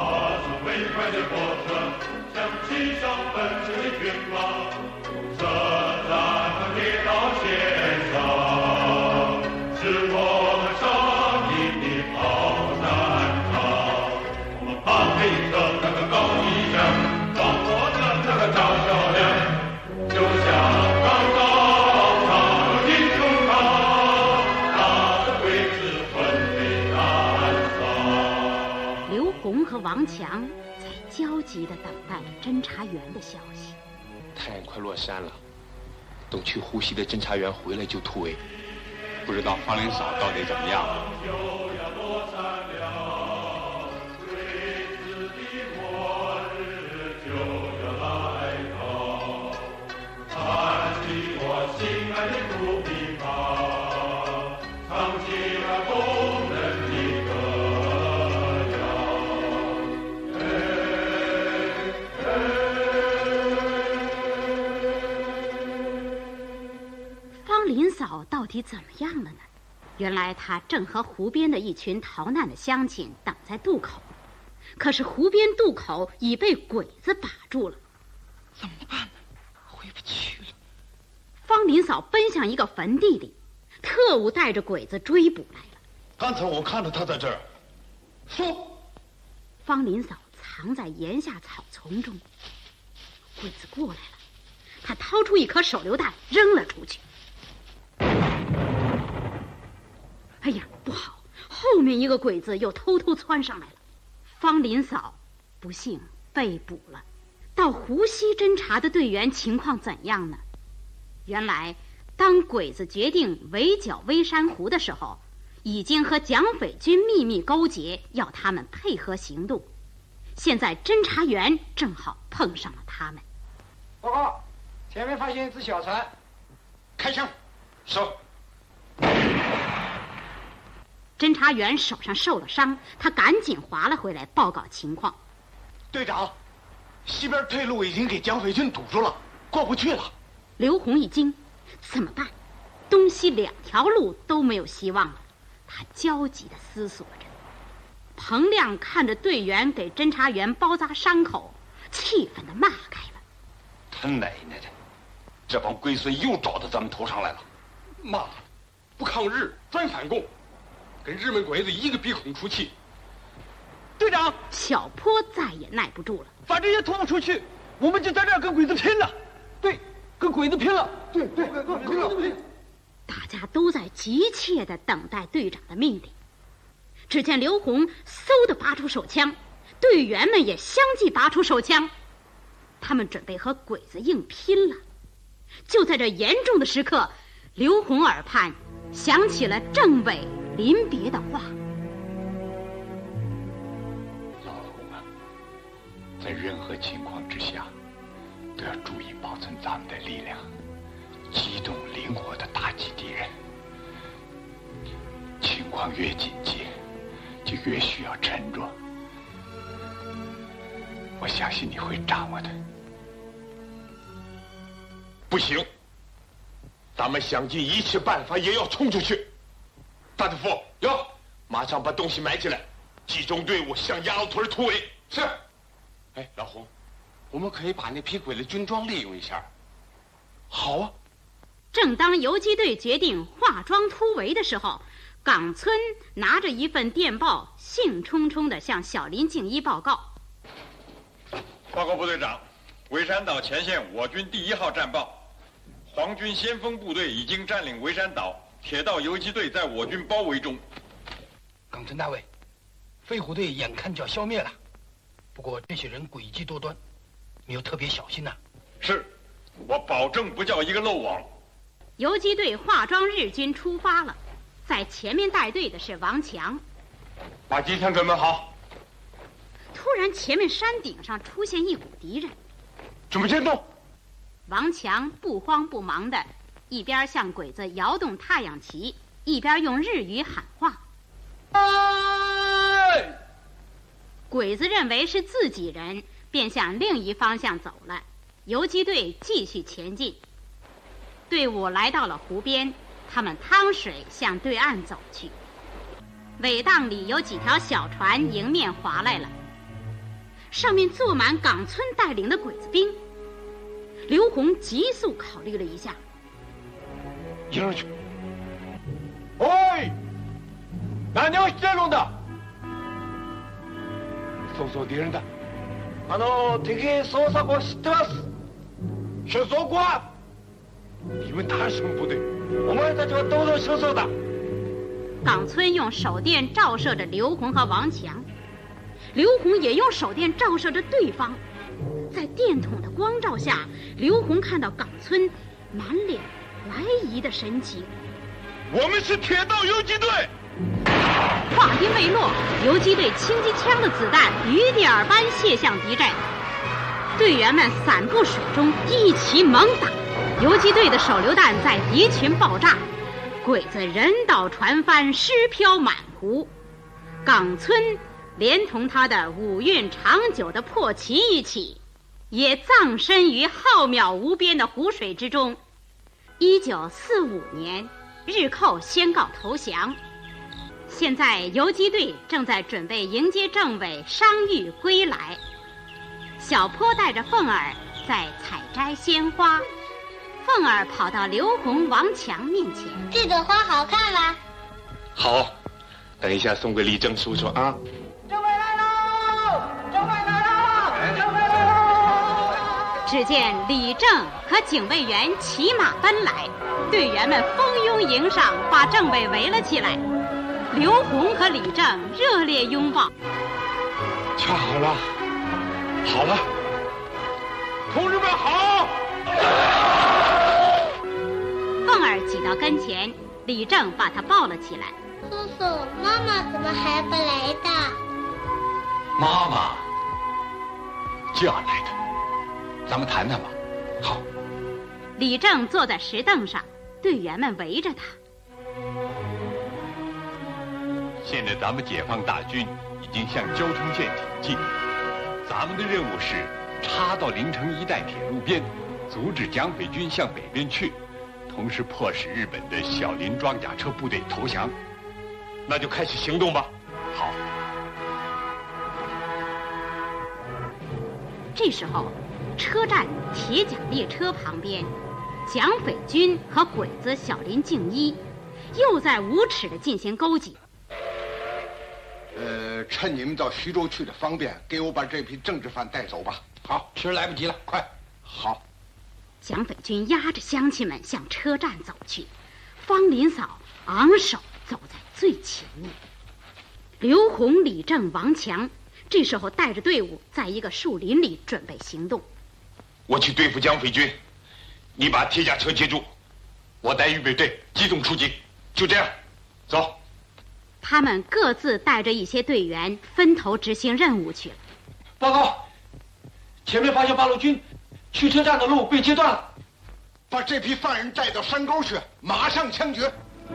和王强在焦急地等待着侦查员的消息。 太阳快落山了，等去湖西的侦查员回来就突围。 不知道方林嫂到底怎么样了。 林嫂到底怎么样了呢？原来她正和湖边的一群逃难的乡亲等在渡口，可是湖边渡口已被鬼子把住了。 怎么办呢？回不去了。 方林嫂奔向一个坟地里，特务带着鬼子追捕来了。 刚才我看到他在这儿。说。 方林嫂藏在檐下草丛中，鬼子过来了，他掏出一颗手榴弹扔了出去。哎呀，不好！后面一个鬼子又偷偷窜上来了。方林嫂不幸被捕了。到湖西侦查的队员情况怎样呢？原来，当鬼子决定围剿微山湖的时候，已经和蒋匪军秘密勾结，要他们配合行动。现在侦查员正好碰上了他们。 报告，前面发现一只小船， 开枪！是。 侦查员手上受了伤，他赶紧划了回来报告情况。 队长，西边退路已经给蒋匪军堵住了，过不去了。 刘洪一惊，怎么办？东西两条路都没有希望了，他焦急地思索着。彭亮看着队员给侦查员包扎伤口，气愤地骂开了：“ 他奶奶的，这帮龟孙又找到咱们头上来了！ 妈，不抗日专反共，跟日本鬼子一个鼻孔出气。” 队长， 小坡再也耐不住了， 反正也拖不出去，我们就在这儿跟鬼子拼了。对，跟鬼子拼了。对，拼了。 大家都在急切地等待队长的命令。只见刘洪嗖地拔出手枪，队员们也相继拔出手枪，他们准备和鬼子硬拼了。就在这严重的时刻，刘洪耳畔响起了政委临别的话：“ 老洪啊，在任何情况之下，都要注意保存咱们的力量，机动灵活地打击敌人。情况越紧急，就越需要沉着。我相信你会掌握的。” 不行，咱们想尽一切办法也要冲出去。大队副，哟，马上把东西埋起来，集中队伍向鸭子屯突围。是。 哎，老洪，我们可以把那批鬼子军装利用一下。 好啊。 正当游击队决定化妆突围的时候，冈村拿着一份电报，兴冲冲地向小林敬一报告：“ 报告部队长，围山岛前线我军第1号战报，皇军先锋部队已经占领围山岛，铁道游击队在我军包围中。” 冈村大尉，飞虎队眼看就要消灭了，不过这些人诡计多端，你要特别小心呐。 是，我保证不叫一个漏网。 游击队化妆日军出发了，在前面带队的是王强。 把机枪准备好。 突然，前面山顶上出现一股敌人， 准备监动。 王强不慌不忙地一边向鬼子摇动太阳旗，一边用日语喊话。鬼子认为是自己人，便向另一方向走了。游击队继续前进。队伍来到了湖边，他们趟水向对岸走去。尾档里有几条小船迎面划来了，上面坐满冈村带领的鬼子兵。刘洪急速考虑了一下， 迎上去。 喂，何をしてるんだ？ 搜索敌人的。 敵捜索を知ってます。所属官。 你们他什么部队？ 我们たちは道路所属的。 冈村用手电照射着刘洪和王强，刘洪也用手电照射着对方。在电筒的光照下，刘洪看到冈村满脸怀疑的神情。 我们是铁道游击队。 话音未落，游击队轻机枪的子弹雨点般泻向敌阵，队员们散布水中一齐猛打，游击队的手榴弹在敌群爆炸，鬼子人倒船翻，尸漂满湖。冈村连同他的五运长久的破旗一起，也葬身于浩渺无边的湖水之中。1945年，日寇宣告投降。现在游击队正在准备迎接政委伤愈归来。小坡带着凤儿在采摘鲜花，凤儿跑到刘洪、王强面前：“ 这朵花好看吗？”“ 好，等一下送给李正叔叔啊。”“ 政委来喽！政委来喽！政委来喽！” 只见李正和警卫员骑马奔来，队员们蜂拥迎上，把政委围了起来。刘洪和李正热烈拥抱。 “瞧好了，好了，同志们好！” 凤儿挤到跟前，李正把他抱了起来。 “叔叔，妈妈怎么还不来的？”“ 妈妈这样来的，咱们谈谈吧。”“好。” 李正坐在石凳上，队员们围着他。 现在咱们解放大军已经向交通线挺进，咱们的任务是插到临城一带铁路边，阻止蒋匪军向北边去，同时迫使日本的小林装甲车部队投降。 那就开始行动吧。 好。 这时候，车站铁甲列车旁边，蒋匪军和鬼子小林敬一又在无耻地进行勾结。 趁你们到徐州去的方便，给我把这批政治犯带走吧。 好，其实来不及了，快。 好。 蒋匪军押着乡亲们向车站走去，方林嫂昂首走在最前面。刘洪、李正、王强这时候带着队伍在一个树林里准备行动。 我去对付蒋匪军，你把铁甲车接住，我带预备队机动出击。就这样，走。 他们各自带着一些队员分头执行任务去了。 报告，前面发现八路军，去车站的路被截断了。 把这批犯人带到山沟去，马上枪决。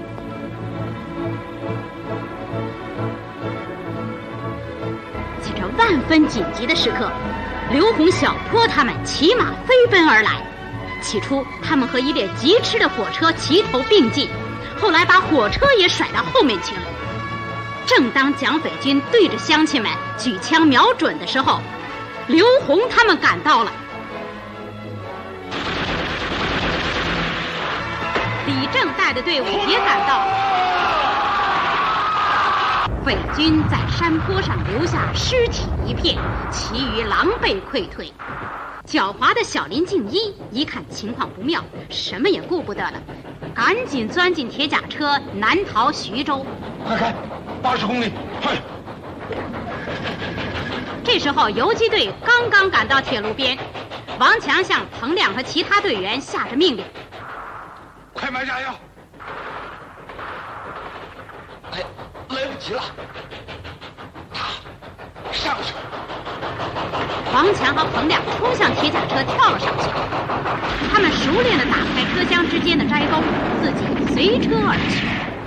在这万分紧急的时刻，刘洪、小坡他们骑马飞奔而来。起初，他们和一列疾驰的火车齐头并进，后来把火车也甩到后面去了。正当蒋匪军对着乡亲们举枪瞄准的时候，刘洪他们赶到了。李正带的队伍也赶到了。匪军在山坡上留下尸体一片，其余狼狈溃退。狡猾的小林敬一一看情况不妙，什么也顾不得了，赶紧钻进铁甲车南逃徐州。 快开，80公里，快！ 这时候游击队刚刚赶到铁路边，王强向彭亮和其他队员下着命令： 快买炸药！来不及了，上去！ 王强和彭亮冲向铁甲车，跳了上去。他们熟练地打开车厢之间的摘钩，自己随车而去。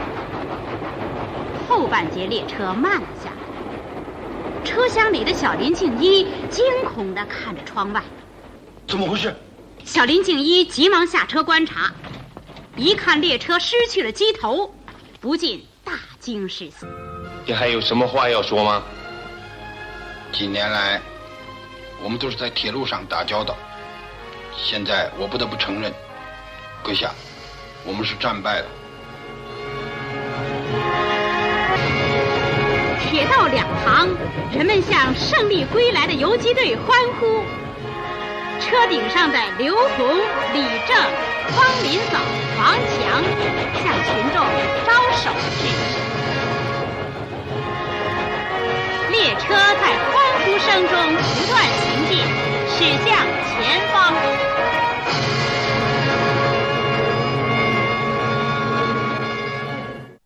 后半节列车慢了下来，车厢里的小林敬一惊恐地看着窗外。 怎么回事？ 小林敬一急忙下车观察，一看列车失去了机头，不禁大惊失色。 你还有什么话要说吗？ 几年来，我们都是在铁路上打交道，现在我不得不承认，阁下，我们是战败了。 铁道两旁，人们向胜利归来的游击队欢呼。车顶上的刘洪、李正、方林嫂、王强向群众招手致意。列车在欢呼声中不断行进，驶向前方。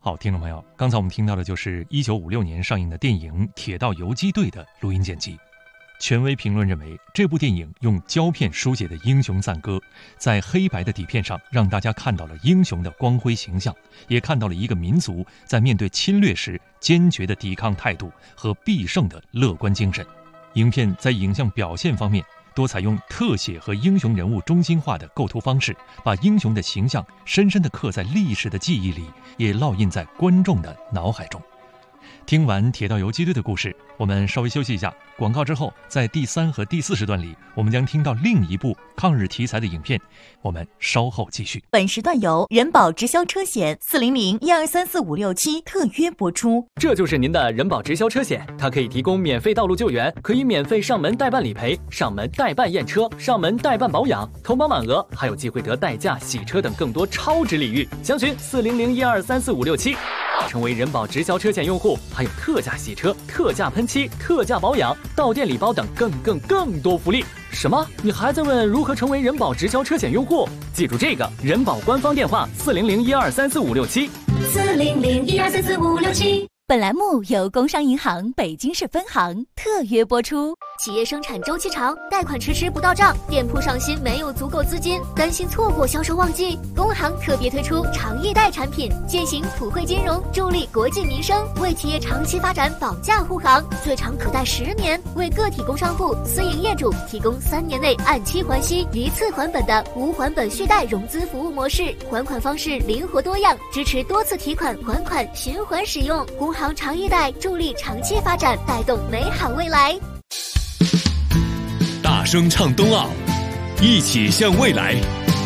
好，听众朋友，刚才我们听到的就是1956年上映的电影《铁道游击队》的录音剪辑。权威评论认为，这部电影用胶片书写的英雄赞歌，在黑白的底片上让大家看到了英雄的光辉形象，也看到了一个民族在面对侵略时坚决的抵抗态度和必胜的乐观精神。影片在影像表现方面多采用特写和英雄人物中心化的构图方式，把英雄的形象深深地刻在历史的记忆里，也烙印在观众的脑海中。听完《铁道游击队》的故事，我们稍微休息一下。广告之后，在第3和第4时段里，我们将听到另一部抗日题材的影片。我们稍后继续。 本时段由人保直销车险400-1234567特约播出。 这就是您的人保直销车险，它可以提供免费道路救援，可以免费上门代办理赔、上门代办验车、上门代办保养，投保满额还有机会得代驾、洗车等更多超值礼遇。详询400-1234567，成为人保直销车险用户，还有特价洗车、特价喷漆、特价保养、到店礼包等更多福利。什么？你还在问如何成为人保直销车险用户？记住这个人保官方电话400-1234567。 400-1234567。本栏目由工商银行北京市分行特约播出。 企业生产周期长，贷款迟迟不到账，店铺上新没有足够资金，担心错过销售旺季，工行特别推出长易贷产品，践行普惠金融，助力国计民生，为企业长期发展保驾护航，最长可贷10年，为个体工商户、私营业主提供3年内按期还息、一次还本的无还本续贷融资服务模式，还款方式灵活多样，支持多次提款还款循环使用。工行长易贷助力长期发展，带动美好未来。 大声唱冬奥，一起向未来。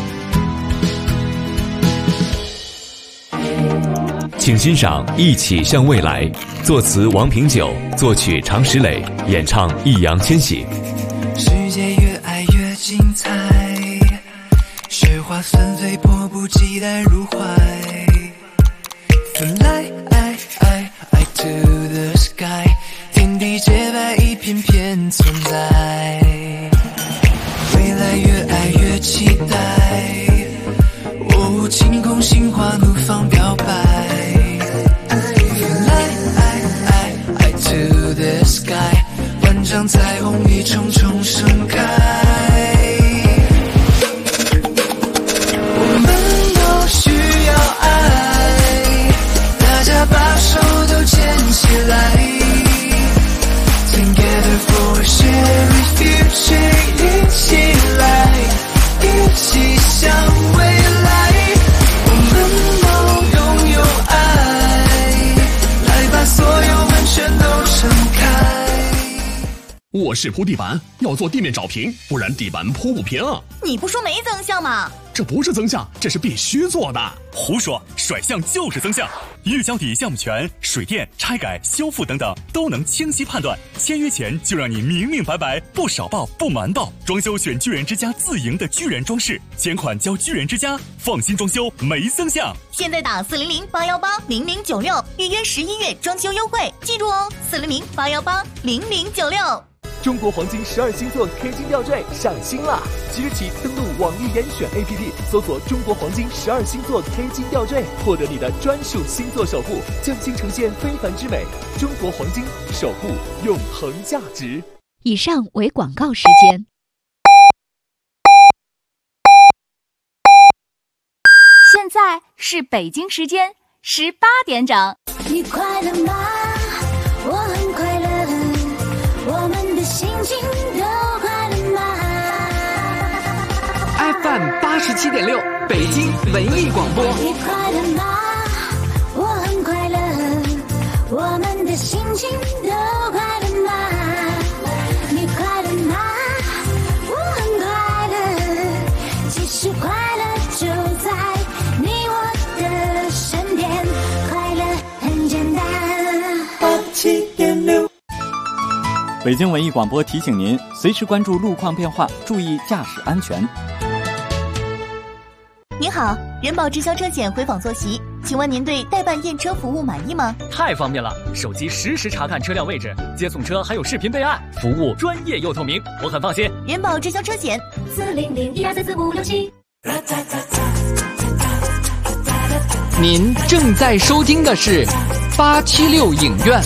请欣赏《一起向未来》，作词王平久，作曲常石磊，演唱易烊千玺。 世界越爱越精彩，雪花纷飞，迫不及待入怀。Fly to the sky， 天地洁白，一片片存在。未来越爱越期待，哦，晴空心花怒放表白。Fly to the sky， 万丈彩虹一重重盛开。我们都需要爱，大家把手都牵起来。Together for a shared future， 一起来，一起向未来。我们都拥有爱，来把所有门全都撑开。 我是铺地板，要做地面找平，不然地板铺不平。 你不说没增项吗？ 这不是增项，这是必须做的。 胡说，甩项就是增项。预交底项目权、水电、拆改、修复等等都能清晰判断。签约前就让你明明白白，不少报不瞒报。装修选巨人之家自营的巨人装饰，钱款交巨人之家，放心装修没增项。 现在打400-818-0096预约11月装修优惠，记住哦，400-818-0096。 中国黄金12星座 K 金吊坠上新了！即日起登录网易严选 APP， 搜索中国黄金12星座 K 金吊坠，获得你的专属星座守护，匠心呈现非凡之美。中国黄金，守护永恒价值。 以上为广告时间。 现在是北京时间18点整。 你快乐吗？我很快乐，我们的心情都快乐吗 ？FM 87.6，北京文艺广播。 你快乐吗？我很快乐，我们的心情都快乐吗？你快乐吗？我很快乐，其实快乐就在你我的身边，快乐很简单。87.6。 北京文艺广播提醒您，随时关注路况变化，注意驾驶安全。 您好，人保直销车险回访坐席，请问您对代办验车服务满意吗？ 太方便了，手机实时查看车辆位置，接送车还有视频备案，服务专业又透明，我很放心。 人保直销车险 400-1234567。 您正在收听的是876影院。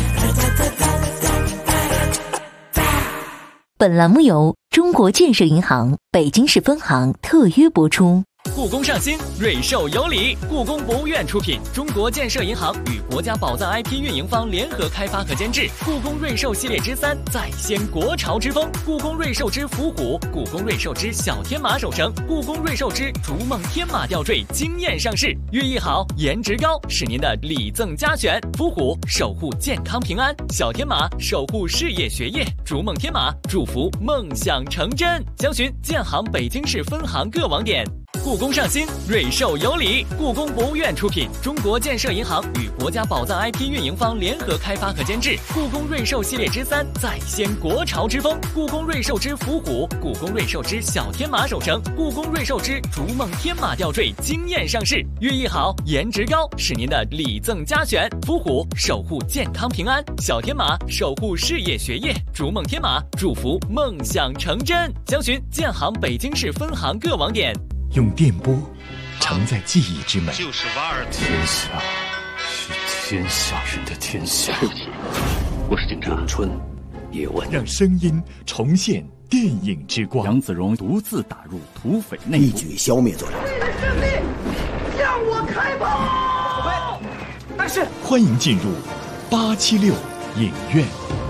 本栏目由中国建设银行北京市分行特约播出。 故宫上新，瑞兽有礼。故宫博物院出品，中国建设银行与国家宝藏 IP 运营方联合开发和监制。故宫瑞兽系列之3再掀国潮之风，故宫瑞兽之伏虎，故宫瑞兽之小天马守城，故宫瑞兽之逐梦天马吊坠惊艳上市。寓意好，颜值高，是您的礼赠佳选。伏虎守护健康平安，小天马守护事业学业，逐梦天马祝福梦想成真。详询建行北京市分行各网点。故宫上新，瑞兽有礼。故宫博物院出品，中国建设银行与国家宝藏 IP 运营方联合开发和监制。故宫瑞兽系列之3再掀国潮之风，故宫瑞兽之伏虎，故宫瑞兽之小天马守城，故宫瑞兽之逐梦天马吊坠惊艳上市。寓意好，颜值高，是您的礼赠佳选。伏虎守护健康平安，小天马守护事业学业，逐梦天马祝福梦想成真。详询建行北京市分行各网点。 用电波承载记忆之美， 就是瓦尔天下是天下人的天下。 我是警察。 咏春，叶问， 让声音重现电影之光。 杨子荣独自打入土匪内部， 一举消灭罪人。 胜利，向我开炮！ 但是，欢迎进入876影院。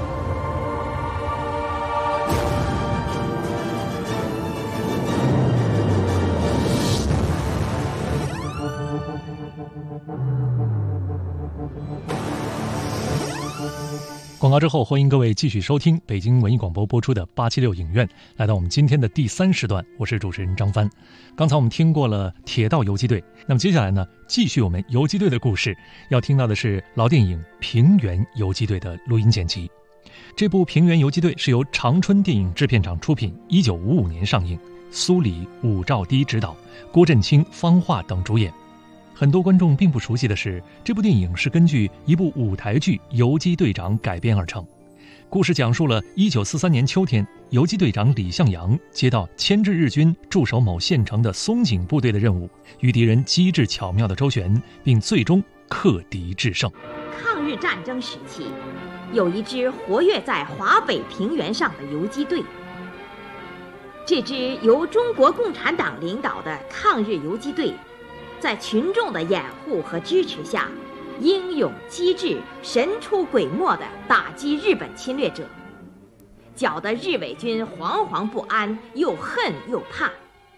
广告之后，欢迎各位继续收听北京文艺广播播出的876影院，来到我们今天的第3时段，我是主持人张帆。刚才我们听过了铁道游击队，那么接下来呢，继续我们游击队的故事，要听到的是老电影《平原游击队》的录音剪辑。这部《平原游击队》是由长春电影制片厂出品，1955年上映，苏里、武兆低执导，郭振清、方化等主演。很多观众并不熟悉的是，这部电影是根据一部舞台剧《游击队长》改编而成。故事讲述了1943年秋天，游击队长李向阳接到牵制日军驻守某县城的松井部队的任务，与敌人机智巧妙的周旋，并最终克敌制胜。 抗日战争时期，有一支活跃在华北平原上的游击队。这支由中国共产党领导的抗日游击队，在群众的掩护和支持下，英勇机智、神出鬼没地打击日本侵略者，搅得日伪军惶惶不安，又恨又怕。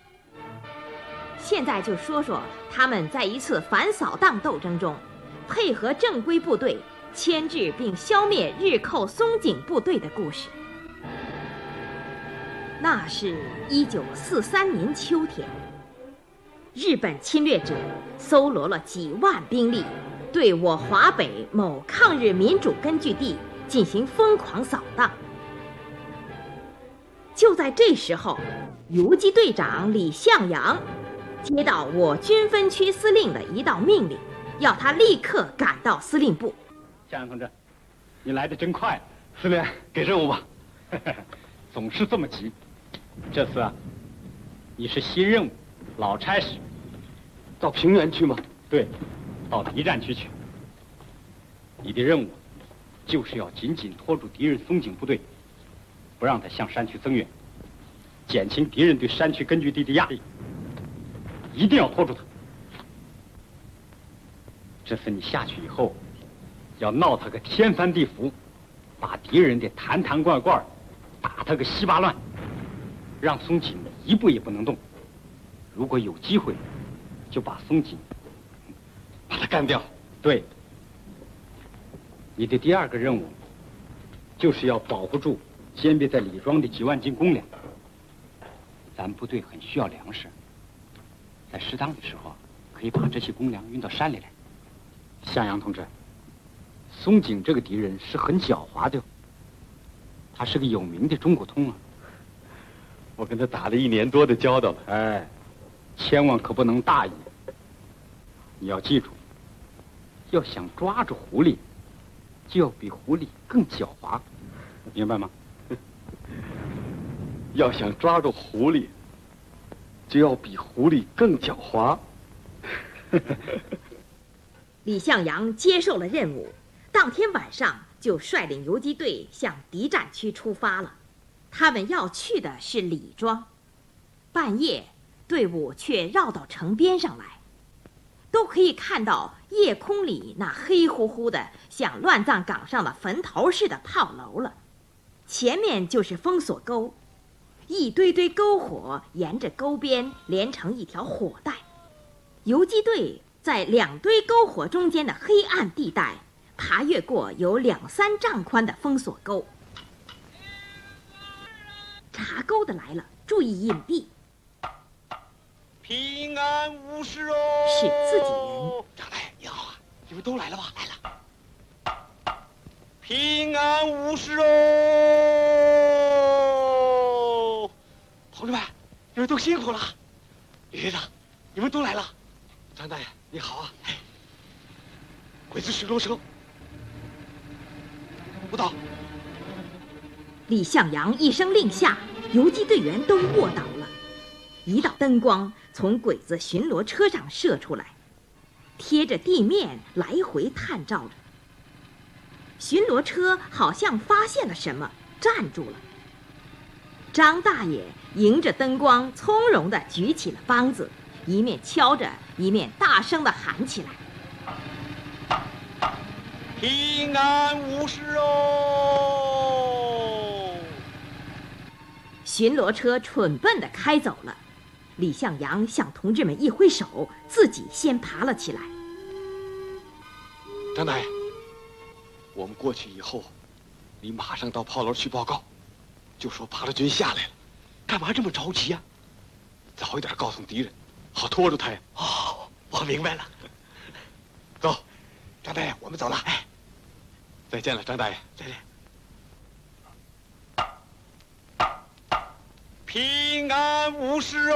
现在就说说他们在一次反扫荡斗争中，配合正规部队牵制并消灭日寇松井部队的故事。那是1943年秋天，日本侵略者搜罗了几万兵力，对我华北某抗日民主根据地进行疯狂扫荡。就在这时候，游击队长李向阳接到我军分区司令的一道命令，要他立刻赶到司令部。 向阳同志，你来得真快。司令，给任务吧。总是这么急。这次啊，你是新任务，老差事。 到平原去吗？ 对，到敌占区去。你的任务就是要紧紧拖住敌人松井部队，不让他向山区增援，减轻敌人对山区根据地的压力。一定要拖住他。这次你下去以后，要闹他个天翻地覆，把敌人的坛坛罐罐打他个稀巴烂，让松井一步也不能动。如果有机会，就把松井把他干掉。对。你的第二个任务就是要保护住坚壁在李庄的几万斤公粮。咱部队很需要粮食，在适当的时候可以把这些公粮运到山里来。向阳同志，松井这个敌人是很狡猾的，他是个有名的中国通啊。我跟他打了1年多的交道了。哎，千万可不能大意。你要记住，要想抓住狐狸，就要比狐狸更狡猾，明白吗？ 要想抓住狐狸，就要比狐狸更狡猾。 李向阳接受了任务，当天晚上就率领游击队向敌占区出发了。他们要去的是李庄。半夜，队伍却绕到城边上来，都可以看到夜空里那黑乎乎的像乱葬岗上的坟头似的炮楼了。前面就是封锁沟，一堆堆篝火沿着沟边连成一条火带。游击队在2堆篝火中间的黑暗地带爬越过有2-3丈宽的封锁沟。查沟的来了，注意隐蔽。 平安无事哦。 是自己人。 张大爷你好啊，你们都来了吧？来了。平安无事哦。同志们，你们都辛苦了。李队长，你们都来了。张大爷你好啊。鬼子巡逻车不到。 李向阳一声令下，游击队员都卧倒了。一道灯光从鬼子巡逻车上射出来，贴着地面来回探照着。巡逻车好像发现了什么，站住了。张大爷迎着灯光从容地举起了梆子，一面敲着，一面大声地喊起来： 平安无事哦。 巡逻车蠢笨地开走了。李向阳向同志们一挥手，自己先爬了起来。 张大爷，我们过去以后，你马上到炮楼去报告，就说八路军下来了。干嘛这么着急呀？早一点告诉敌人，好拖住他呀。哦，我明白了。走，张大爷，我们走了。哎，再见了，张大爷，再见。平安无事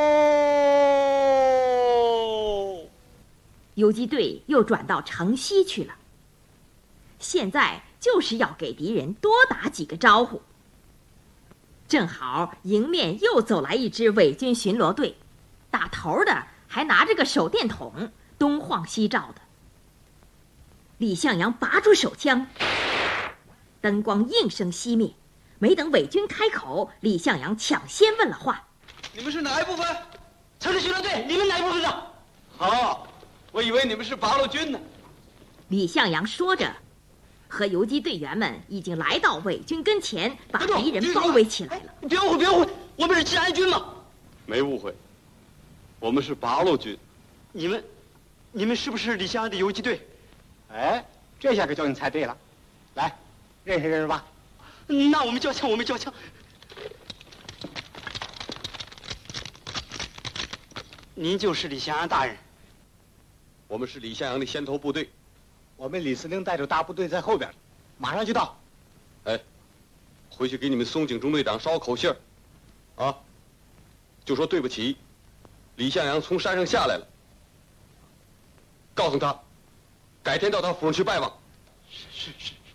哦。 游击队又转到城西去了。现在就是要给敌人多打几个招呼。正好迎面又走来一支伪军巡逻队，打头的还拿着个手电筒，东晃西照的。李向阳拔出手枪，灯光应声熄灭。没等伪军开口，李向阳抢先问了话： 你们是哪一部分？城市巡逻队，你们哪一部分的？好，我以为你们是八路军呢。 李向阳说着，和游击队员们已经来到伪军跟前，把敌人包围起来了。 别误会，别误会，我们是治安军嘛。没误会，我们是八路军。你们是不是李向阳的游击队？ 哎，这下可叫你猜对了。来，认识认识吧。 那我们交枪，我们交枪。您就是李向阳大人。我们是李向阳的先头部队。 我们李司令带着大部队在后边，马上就到。 哎，回去给你们松井中队长捎口信儿，啊，就说对不起，李向阳从山上下来了。告诉他，改天到他府上去拜望。是。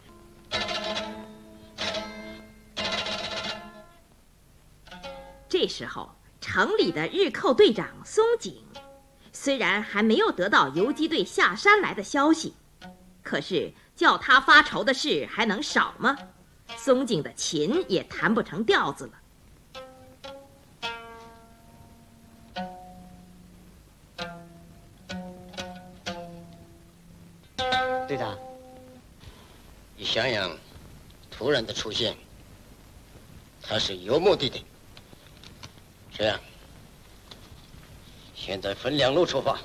这时候，城里的日寇队长松井，虽然还没有得到游击队下山来的消息，可是叫他发愁的事还能少吗？松井的琴也弹不成调子了。 队长，李向阳突然的出现，他是有目的的。这样，现在分2路出发。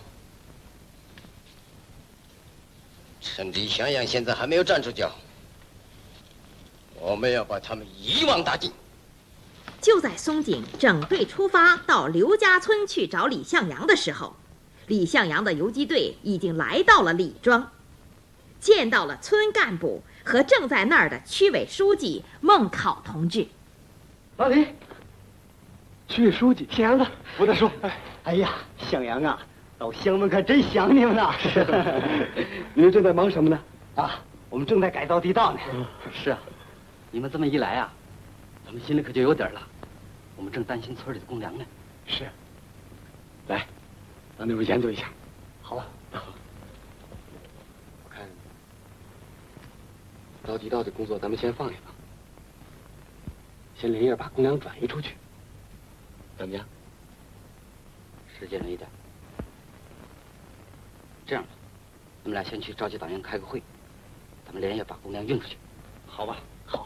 趁李向阳现在还没有站住脚，我们要把他们一网打尽。 就在松井整队出发到刘家村去找李向阳的时候，李向阳的游击队已经来到了李庄，见到了村干部和正在那儿的区委书记孟考同志。 老李，区委书记向阳的，我再说。哎呀，向阳啊，老乡们可真想你们呐！你们正在忙什么呢？啊，我们正在改造地道呢。 是啊，你们这么一来啊，咱们心里可就有底了。我们正担心村里的公粮呢。 是。来，让你们研究一下。好啊。 高地道的工作咱们先放下吧，先连夜把公粮转移出去，怎么样？实际上一点。这样吧，我们俩先去召集党员开个会，咱们连夜把公粮运出去，好吧？好。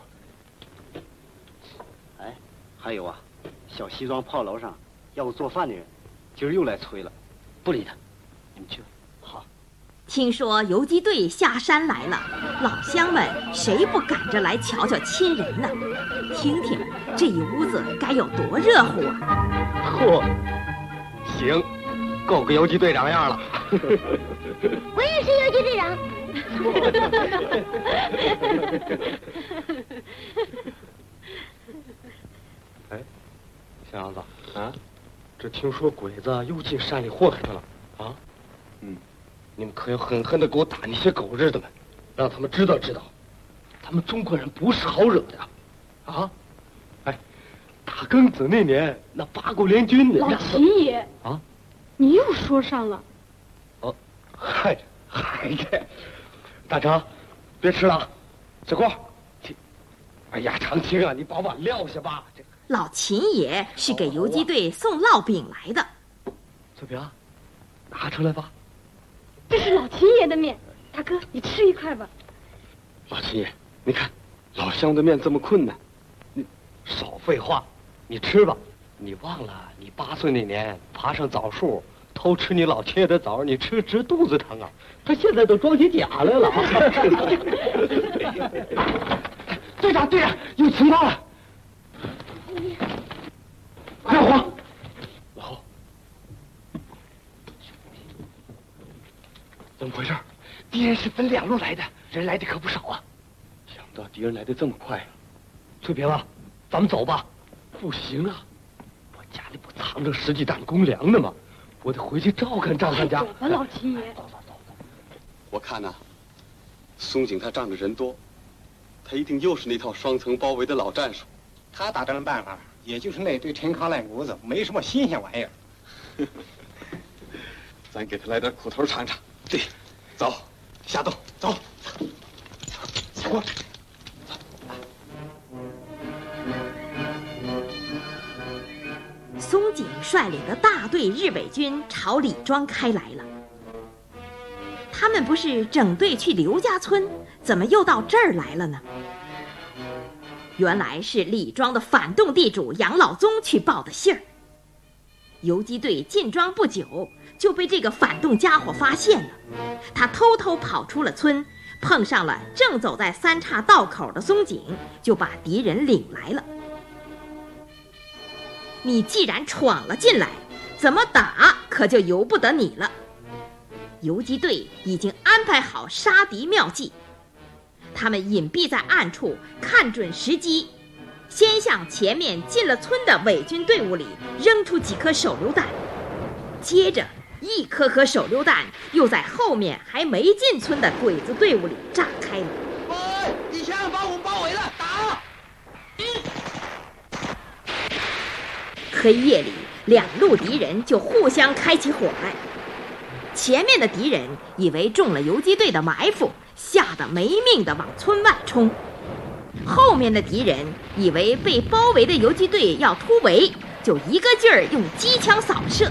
哎，还有啊，小西庄炮楼上要做饭的人，今儿又来催了，不理他，你们去吧。好。 听说游击队下山来了，老乡们谁不赶着来瞧瞧亲人呢？听听这一屋子该有多热乎啊！ 嚯，行，够个游击队长样了。 我也是游击队长。 哎，小杨子啊，这听说鬼子又进山里祸害他了啊？你们可要狠狠的给我打那些狗日的们，让他们知道知道，他们中国人不是好惹的啊！哎，大庚子那年那8国联军的老秦爷啊， 你又说上了。 哦，嗨，大成，别吃了，小郭，哎呀，长青啊，你把碗撂下吧。 老秦爷是给游击队送烙饼来的。 翠萍，拿出来吧。 这是老秦爷的面，大哥，你吃一块吧。 老秦爷，你看，老乡的面这么困难，你少废话，你吃吧。你忘了你8岁那年爬上枣树偷吃你老秦爷的枣，你吃直肚子疼啊！他现在都装起甲来了。队长，有情报了！不要慌，老侯，怎么回事？敌人是分2路来的，人来的可不少啊！想不到敌人来的这么快啊！翠萍啊，咱们走吧。不行啊，我家里不藏着10几担公粮呢吗？我得回去照看照看家。 走吧，老秦爷。 走。 我看呐，松井他仗着人多，他一定又是那套双层包围的老战术。 他打仗的办法，也就是那堆陈糠烂谷子，没什么新鲜玩意儿。 咱给他来点苦头尝尝。对，走，下洞，走。小郭， 松井率领的大队日伪军朝李庄开来了。他们不是整队去刘家村，怎么又到这儿来了呢？原来是李庄的反动地主杨老宗去报的信儿。游击队进庄不久，就被这个反动家伙发现了。他偷偷跑出了村，碰上了正走在3岔道口的松井，就把敌人领来了。你既然闯了进来，怎么打可就由不得你了。游击队已经安排好杀敌妙计，他们隐蔽在暗处，看准时机，先向前面进了村的伪军队伍里扔出几颗手榴弹，接着一颗颗手榴弹又在后面还没进村的鬼子队伍里炸开了。 李强把我们包围了，打！ 黑夜里，2路敌人就互相开起火来。前面的敌人以为中了游击队的埋伏，吓得没命地往村外冲；后面的敌人以为被包围的游击队要突围，就一个劲儿用机枪扫射。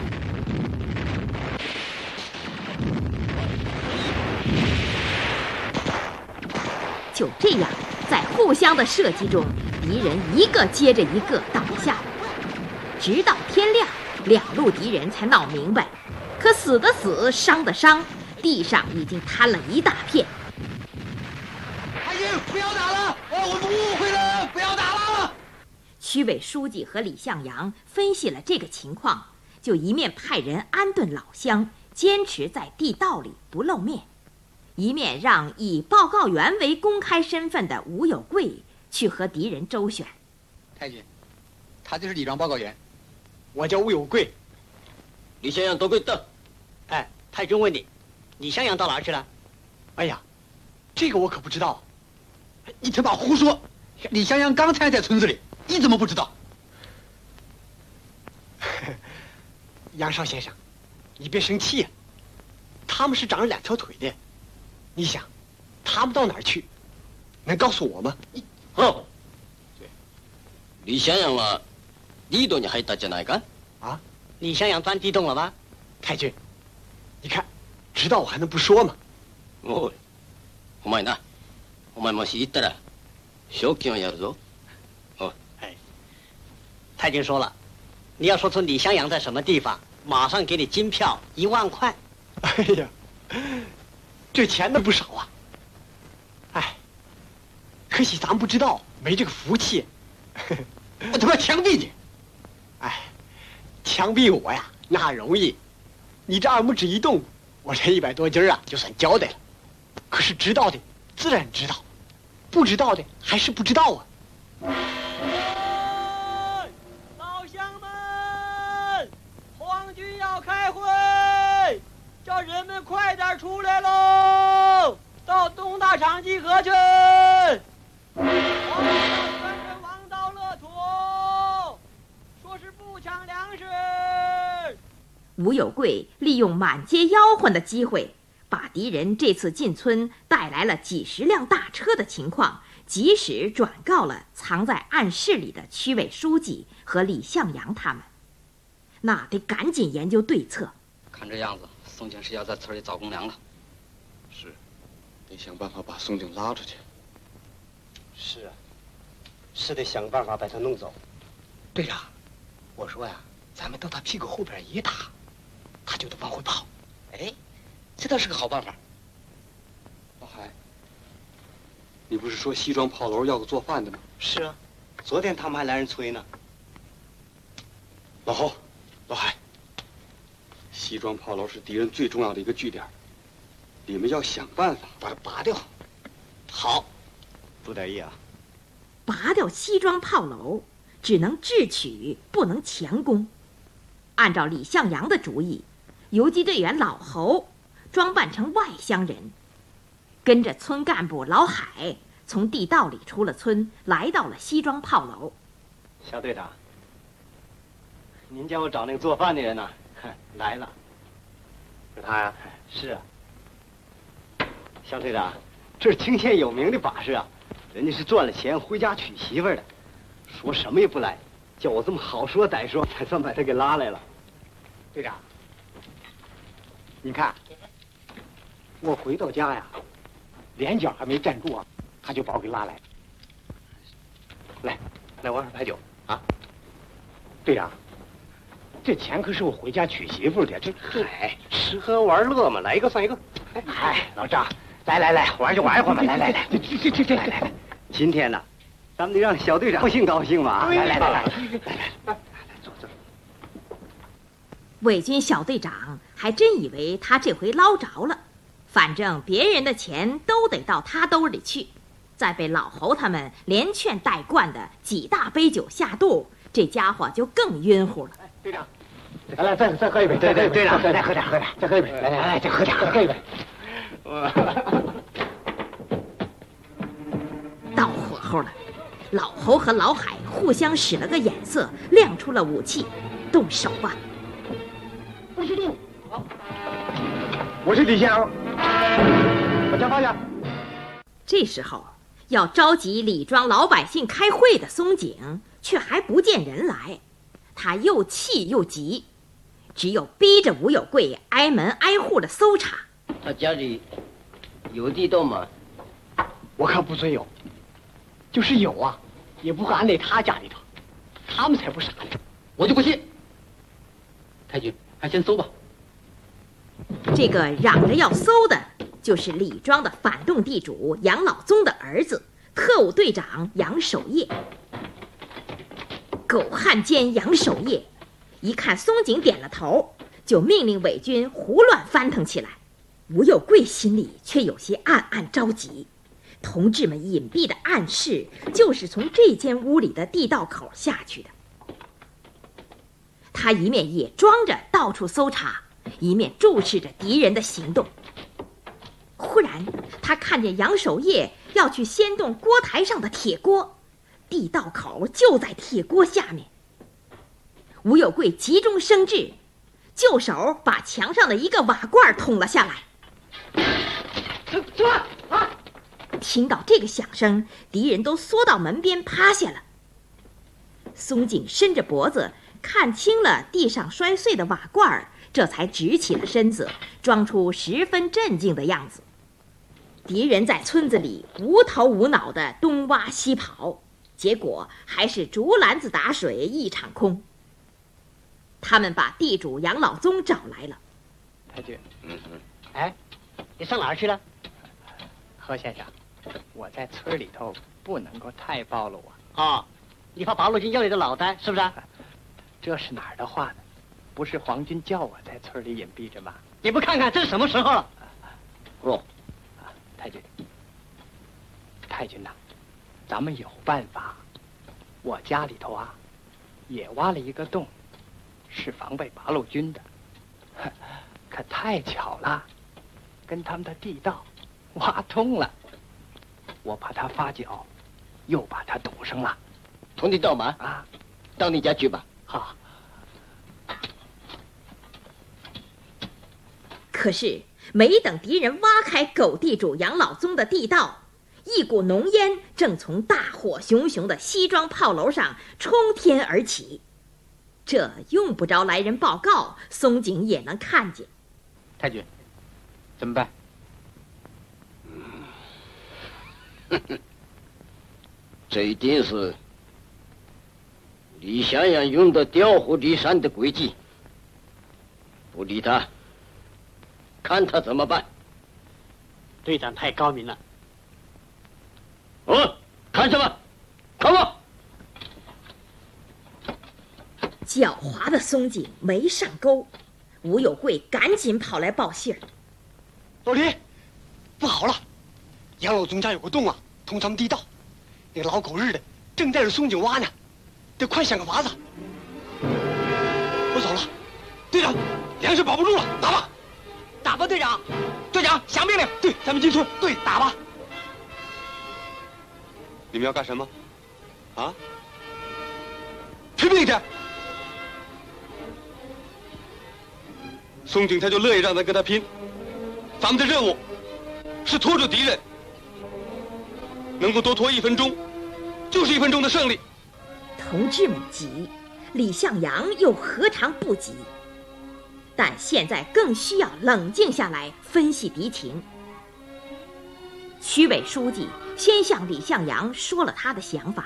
就这样，在互相的射击中，敌人一个接着一个倒下，直到天亮，2路敌人才闹明白。可死的死，伤的伤，地上已经瘫了一大片。 阿英，不要打了，我们误会了，不要打了。 区委书记和李向阳分析了这个情况，就一面派人安顿老乡，坚持在地道里不露面，一面让以报告员为公开身份的吴有贵去和敌人周旋。 太君，他就是李庄报告员，我叫吴有贵。 李向阳多贵到。 哎，太君问你，李向阳到哪儿去了？哎呀，这个我可不知道。你他妈胡说！李向阳刚才在村子里，你怎么不知道？杨少先生，你别生气呀。他们是长着2条腿的，你想，他们到哪儿去？ 能告诉我吗？ 哦，对，李襄阳は地洞に入ったじゃないか？ 啊，李襄阳钻地洞了吧？太君，你看，知道我还能不说吗？ おい、お前な、お前もし行ったら賞金をやるぞ。哦， 哎，太君说了，你要说出李襄阳在什么地方，马上给你金票1万块。哎呀，这钱那不少啊！哎，可惜咱不知道，没这个福气。我他妈枪毙你！哎，枪毙我呀，那容易。你这2拇指一动，我这100多斤啊，就算交代了。可是知道的自然知道，不知道的还是不知道啊。 老乡们，皇军要开会，叫人们快点出来喽，到东大场集合去。皇上跟着王道勒土，说是不抢粮食。 吴有贵利用满街吆喝的机会，把敌人这次进村带来了几十辆大车的情况及时转告了藏在暗室里的区委书记和李向阳他们。那得赶紧研究对策。 看这样子，宋景是要在村里造公粮了。 是，得想办法把宋景拉出去。 是啊，是得想办法把他弄走。队长，我说呀，咱们到他屁股后边一打，他就得往回跑。 哎，这倒是个好办法。 老海，你不是说西庄炮楼要个做饭的吗？ 是啊，昨天他们还来人催呢。 老侯，老海，西庄炮楼是敌人最重要的一个据点，你们要想办法把它拔掉。好，朱大义啊， 拔掉西庄炮楼，只能智取，不能强攻。按照李向阳的主意，游击队员老侯装扮成外乡人，跟着村干部老海从地道里出了村，来到了西庄炮楼。 小队长，您叫我找那个做饭的人呢？来了。是他呀？是啊。小队长，这是清县有名的把式啊，人家是赚了钱回家娶媳妇的，说什么也不来，叫我这么好说歹说，才算把他给拉来了。队长，你看，我回到家呀，连脚还没站住啊，他就把我给拉来。来玩会牌九啊！队长，这钱可是我回家娶媳妇的，这吃喝玩乐嘛，来一个算一个。哎，老张，来，玩就玩一会儿嘛，来，这来。今天呢，咱们得让小队长高兴高兴嘛。来，坐。 伪军小队长还真以为他这回捞着了，反正别人的钱都得到他兜里去，再被老侯他们连劝带灌的几大杯酒下肚，这家伙就更晕乎了。 队长，来，再喝一杯。对，队长，再喝点，再喝一杯。来，再喝一杯。 到火候了，老侯和老海互相使了个眼色，亮出了武器，动手吧。 不许动！我是李向阳，把枪放下。 这时候要召集李庄老百姓开会的松井却还不见人来，他又气又急，只有逼着吴有贵挨门挨户的搜查。 他家里有地洞吗？ 我看不准有，就是有啊，也不会安在他家里头，他们才不傻呢。 我就不信。太君，还先搜吧。 这个嚷着要搜的，就是李庄的反动地主杨老宗的儿子，特务队长杨守业。狗汉奸杨守业一看松井点了头，就命令伪军胡乱翻腾起来。吴有贵心里却有些暗暗着急，同志们隐蔽的暗示就是从这间屋里的地道口下去的。他一面也装着到处搜查，一面注视着敌人的行动。忽然他看见杨守业要去掀动锅台上的铁锅，地道口就在铁锅下面。吴有贵急中生智，就手把墙上的一个瓦罐捅了下来。 听到这个响声，敌人都缩到门边趴下了。松井伸着脖子，看清了地上摔碎的瓦罐儿，这才直起了身子，装出十分镇静的样子。敌人在村子里无头无脑地东挖西刨，结果还是竹篮子打水一场空。他们把地主杨老宗找来了。 太君，哎，你上哪儿去了？何先生，我在村里头不能够太暴露啊。哦，你怕八路军要你的脑袋是不是？这是哪儿的话呢？不是皇军叫我在村里隐蔽着吗？你不看看这是什么时候了？ 若， 太君呐，咱们有办法。我家里头啊，也挖了一个洞，是防备八路军的。可太巧了，跟他们的地道挖通了。我把它发脚，又把它堵上了。 同你到吗？ 啊， 到你家去吧。 好。 可是没等敌人挖开狗地主杨老宗的地道，一股浓烟正从大火熊熊的西庄炮楼上冲天而起。这用不着来人报告，松井也能看见。 太君，怎么办？ 这一定是李祥阳用的调虎离山的诡计。不理他，看他怎么办。 队长太高明了。 看什么？看我！ 狡猾的松井没上钩，吴有贵赶紧跑来报信儿。 老李，不好了，杨老宗家有个洞啊，通咱们地道。那个老狗日的正带着松井挖呢，得快想个法子。我走了，队长，粮食保不住了，打吧！ 打吧，队长！队长，响命令！ 对，咱们进村，对，打吧！你们要干什么？啊？拼命去！松井他就乐意让咱跟他拼。咱们的任务是拖住敌人，能够多拖1分钟，就是1分钟的胜利。 同志们急，李向阳又何尝不急？但现在更需要冷静下来分析敌情。区委书记先向李向阳说了他的想法。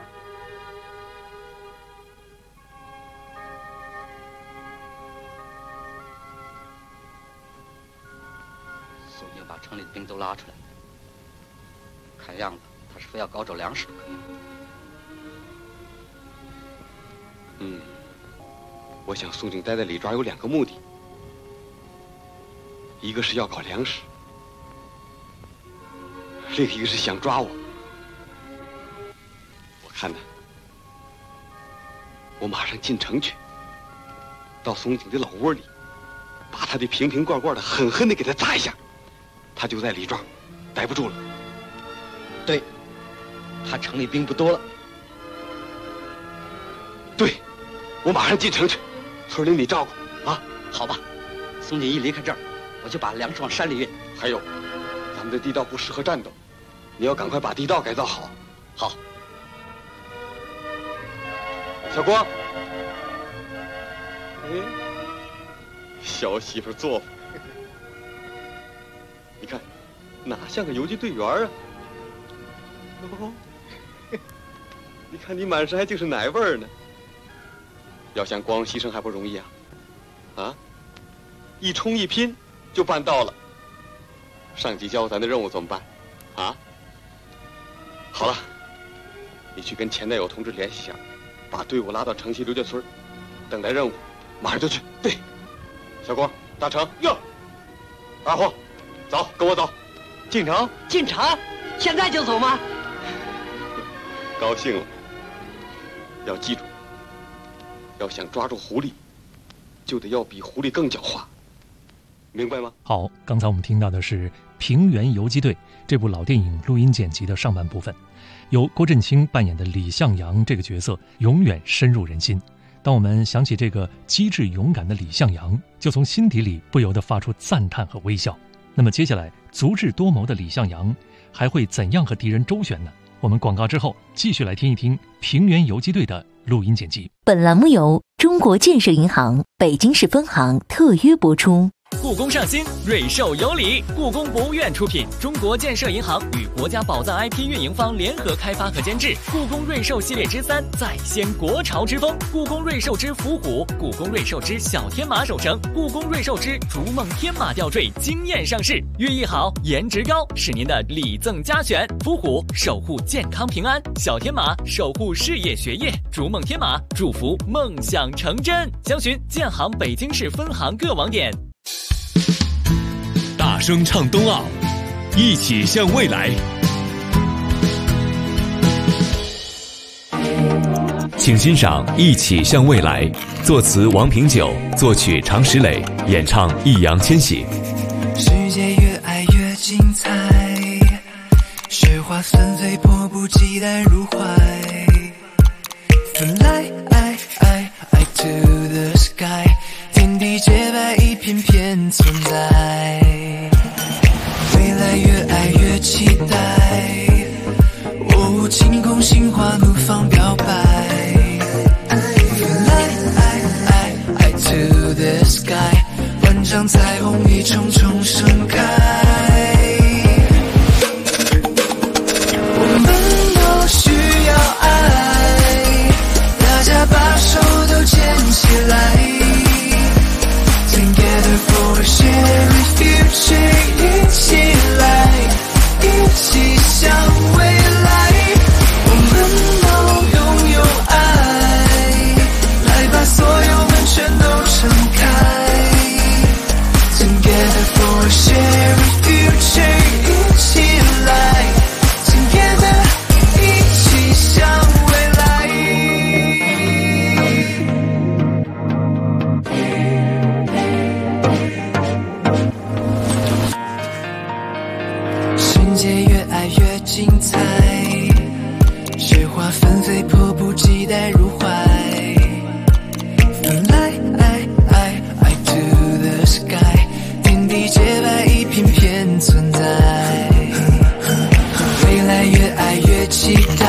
宋井把城里的兵都拉出来，看样子他是非要搞走粮食不可。 我想宋井待在李庄有2个目的，一个是要搞粮食，另一个是想抓我。我看呢，我马上进城去，到松井的老窝里，把他的瓶瓶罐罐的狠狠地给他砸一下，他就在李庄待不住了。 对，他城里兵不多了。 对，我马上进城去，村里你照顾啊。 好吧，松井一离开这儿，我就把粮食往山里运。 还有，咱们的地道不适合战斗，你要赶快把地道改造好。 好。 小郭，小媳妇做法，你看，哪像个游击队员啊？你看你满身还净是奶味儿呢。要想光荣牺牲还不容易啊！啊，一冲一拼就办到了。上级交咱的任务怎么办？啊？好了，你去跟钱代友同志联系一下，把队伍拉到城西刘家村，等待任务，马上就去。对，小郭，大成哟，二货，走，跟我走，进城。 进城？现在就走吗？ 高兴了。要记住，要想抓住狐狸，就得要比狐狸更狡猾，明白吗？ 好，刚才我们听到的是《平原游击队》这部老电影录音剪辑的上半部分，由郭振清扮演的李向阳这个角色永远深入人心。当我们想起这个机智勇敢的李向阳，就从心底里不由得发出赞叹和微笑。那么接下来，足智多谋的李向阳还会怎样和敌人周旋呢？我们广告之后继续来听一听平原游击队的录音剪辑。 本栏目由中国建设银行北京市分行特约播出。 故宫上新，瑞兽有礼。故宫博物院出品，中国建设银行与国家宝藏 IP 运营方联合开发和监制。故宫瑞兽系列之3再掀国潮之风，故宫瑞兽之伏虎，故宫瑞兽之小天马守城，故宫瑞兽之逐梦天马吊坠惊艳上市。寓意好，颜值高，是您的礼赠佳选。伏虎守护健康平安，小天马守护事业学业，逐梦天马祝福梦想成真。详询建行北京市分行各网点。 大声唱冬奥，一起向未来。请欣赏《一起向未来》，作词王平久，作曲常石磊，演唱易烊千玺。 世界越爱越精彩，雪花纷飞，迫不及待入怀。Fly to the sky， 天地洁白，一片片存在。未来越爱越期待，哦，晴空心花怒放表白。Fly to the sky， 万丈彩虹一重重盛开。我们都需要爱，大家把手都牵起来。Together for a shared future， 一起来，一起向未来。我们都拥有爱，来把所有门全都敞开。Together for a shared future， 一起来 ，Together， 一起向未来。世界越爱越精彩，雪花纷飞，迫不及待入怀。Fly to the sky， 天地洁白，一片片存在。未来越爱越期待，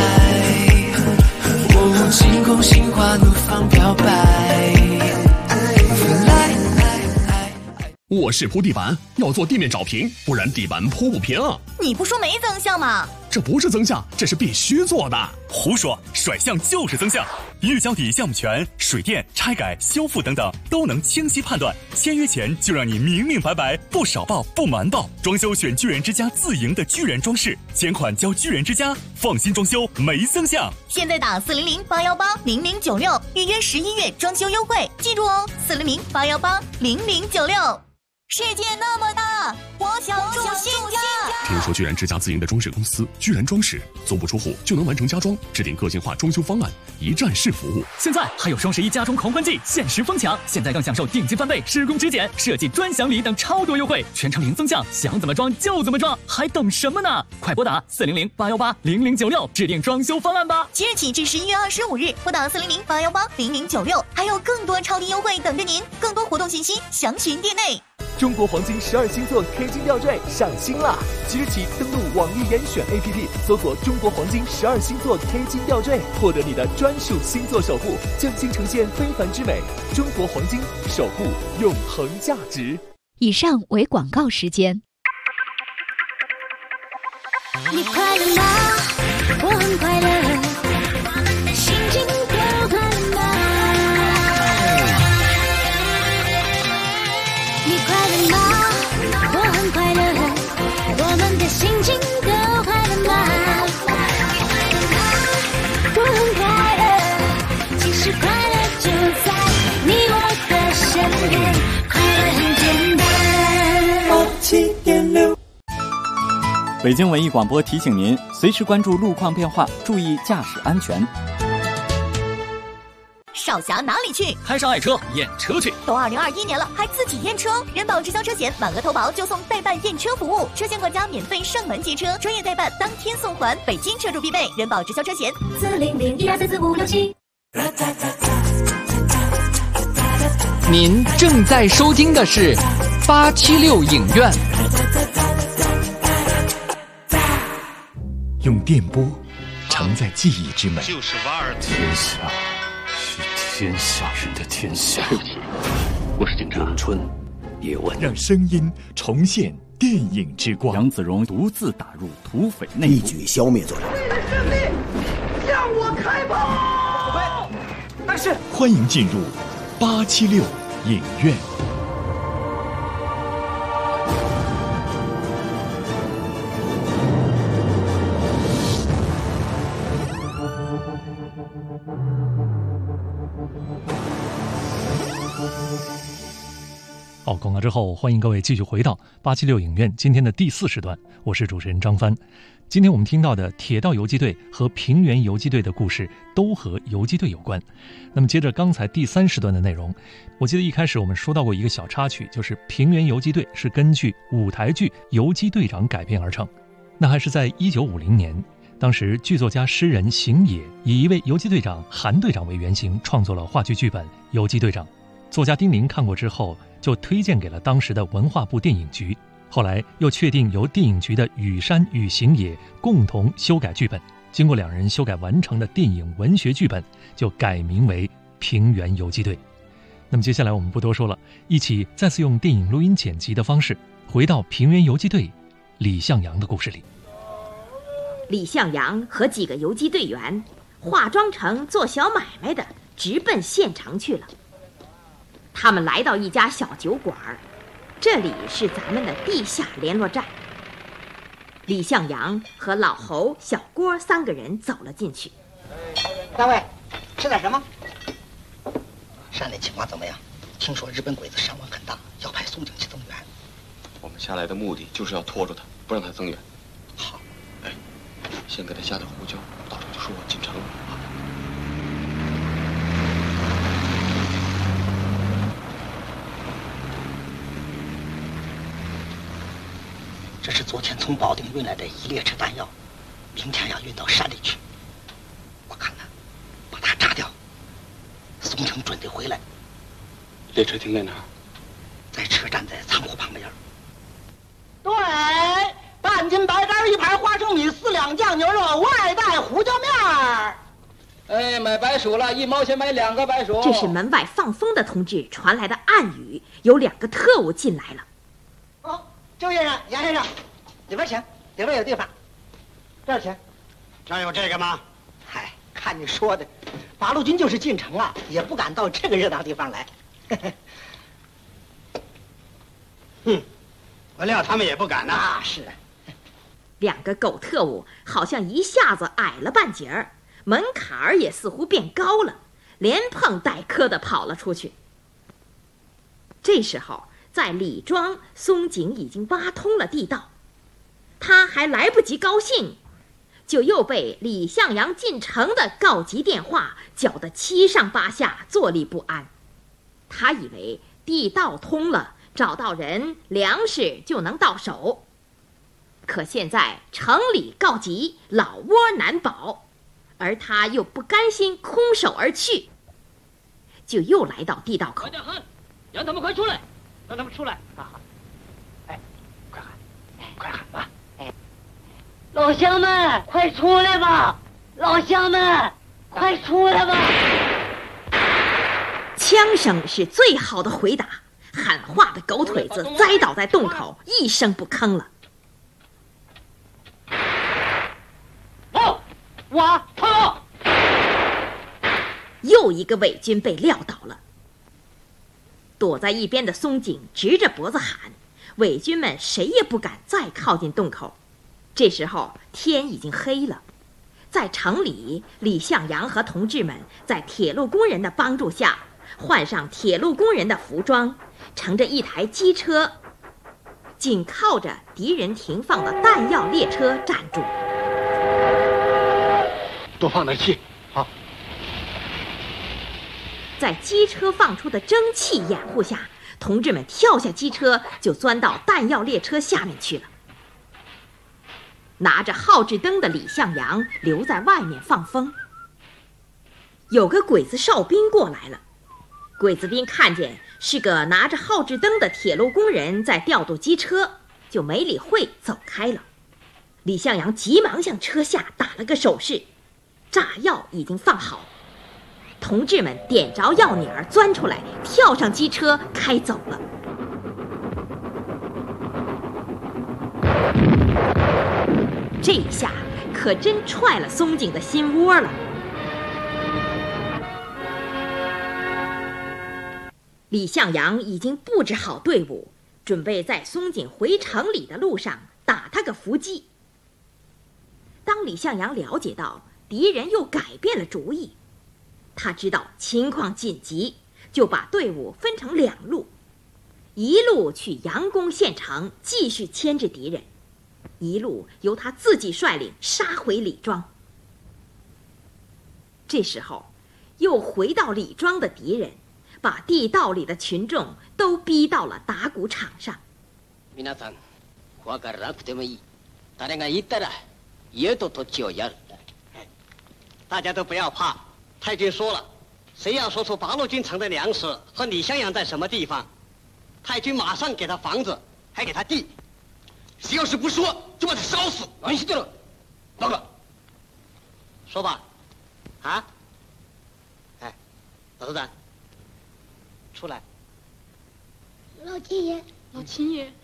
哦，晴空心花怒放表白。 卧室铺地板要做地面找平，不然地板铺不平。 你不说没增项吗？ 这不是增项，这是必须做的。 胡说，甩项就是增项。预交底项目权、水电、拆改、修复等等都能清晰判断。签约前就让你明明白白，不少报不瞒报。装修选巨人之家自营的巨人装饰，前款交巨人之家，放心装修没增项。 现在打400-818-0096，预约11月装修优惠，记住哦，400-818-0096。世界那么大，我想住新家。 听说巨人之家自营的装饰公司巨人装饰，足不出户就能完成家装，制定个性化装修方案，一站式服务。 现在还有双11家装狂欢季，限时疯抢！现在更享受定金翻倍、施工质检、设计专享礼等超多优惠，全程零增项，想怎么装就怎么装，还等什么呢？快拨打400-818-0096，制定装修方案吧！ 即日起至11月25日，拨打400-818-0096，还有更多超低优惠等着您。更多活动信息详询店内。 中国黄金12星座 K 金吊坠上新啦！即日起登录网易严选 APP， 搜索中国黄金12星座 K 金吊坠，获得你的专属星座守护，匠心呈现非凡之美。中国黄金，守护永恒价值。 以上为广告时间。 你快乐吗？我很快乐，心情都快乐吗？你快乐吗？我很快乐，我们的心情都快乐吗？我很快乐，其实快乐就在你我的身边，快乐很简单。7.6 北京文艺广播提醒您，随时关注路况变化，注意驾驶安全。 少侠哪里去？ 开上爱车验车去。 都2021年了，还自己验车？人保直销车险满额投保就送代办验车服务，车险管家免费上门接车，专业代办当天送还，北京车主必备。人保直销车险400-1244567。 您正在收听的是876影院。 电波，承载记忆之美。 就是瓦尔。 天下是天下人的天下。 对不起，我是警察。 咏春，叶问。 让声音重现电影之光。 杨子荣独自打入土匪内部， 一举消灭罪人。 胜利，向我开炮！ 但是，欢迎进入876影院。 好，广告之后，欢迎各位继续回到876影院今天的第4时段，我是主持人张帆。今天我们听到的铁道游击队和平原游击队的故事都和游击队有关。那么接着刚才第3时段的内容，我记得一开始我们说到过一个小插曲，就是平原游击队是根据舞台剧《游击队长》改编而成。那还是在1950年，当时剧作家诗人行野以一位游击队长韩队长为原型，创作了话剧剧本《游击队长》。作家丁玲看过之后，就推荐给了当时的文化部电影局，后来又确定由电影局的羽山与行野共同修改剧本，经过2人修改完成的电影文学剧本就改名为《平原游击队》。那么接下来我们不多说了，一起再次用电影录音剪辑的方式回到平原游击队李向阳的故事里。 李向阳和几个游击队员化妆成做小买卖的，直奔县城去了。他们来到一家小酒馆，这里是咱们的地下联络站。李向阳和老侯、小郭3个人走了进去。 三位，吃点什么？山里情况怎么样？听说日本鬼子伤亡很大，要派松井去增援。 我们下来的目的就是要拖住他，不让他增援。 好， 先给他下点胡椒，到时候就说我进城了。 这是昨天从保定运来的1列车弹药，明天要运到山里去。我看呢，把它炸掉，松城准得回来。 列车停在哪儿？ 在车站的仓库旁边。 对，半斤白干，1盘花生米，4两酱牛肉，外带胡椒面。 买白薯了，1毛钱买2个白薯。 这是门外放风的同志传来的暗语，有2个特务进来了。 周先生、杨先生，里边请，里边有地方。这儿请。 这儿有这个吗？ 嗨，看你说的，八路军就是进城啊，也不敢到这个热闹地方来。 哼，我料他们也不敢呐。 啊，是。 2个狗特务好像一下子矮了半截儿，门槛儿也似乎变高了，连碰带磕的跑了出去。这时候，在李庄，松井已经挖通了地道，他还来不及高兴，就又被李向阳进城的告急电话搅得7上8下，坐立不安。他以为地道通了，找到人，粮食就能到手。 可现在城里告急，老窝难保，而他又不甘心空手而去，就又来到地道口。 快点喊，让他们快出来，让他们出来！ 哎，快喊，快喊吧！ 哎，老乡们，快出来吧！老乡们，快出来吧！ 枪声是最好的回答，喊话的狗腿子栽倒在洞口，一声不吭了。 又一个伪军被撂倒了，躲在一边的松井直着脖子喊，伪军们谁也不敢再靠近洞口。这时候天已经黑了，在城里，李向阳和同志们在铁路工人的帮助下，换上铁路工人的服装，乘着一台机车，紧靠着敌人停放的弹药列车站住。 多放点气，好。 在机车放出的蒸汽掩护下，同志们跳下机车，就钻到弹药列车下面去了。拿着号志灯的李向阳留在外面放风。有个鬼子哨兵过来了，鬼子兵看见是个拿着号志灯的铁路工人在调度机车，就没理会，走开了。 李向阳急忙向车下打了个手势，炸药已经放好。同志们点着药拧儿钻出来，跳上机车开走了。这一下可真踹了松井的心窝了。李向阳已经布置好队伍，准备在松井回城里的路上打他个伏击。当李向阳了解到敌人又改变了主意，他知道情况紧急，就把队伍分成2路，一路去杨公县城继续牵制敌人，一路由他自己率领杀回李庄。这时候又回到李庄的敌人把地道里的群众都逼到了打谷场上。 皆さん、怖がらなくてもいい。誰が言ったら家と土地をやる。大家都不要怕，太君说了，谁要说出八路军城的粮食和李向阳在什么地方，太君马上给他房子，还给他地。谁要是不说，就把他烧死。完事了，报告。说吧，啊？哎，老头子，出来。 老亲爷， 老亲爷。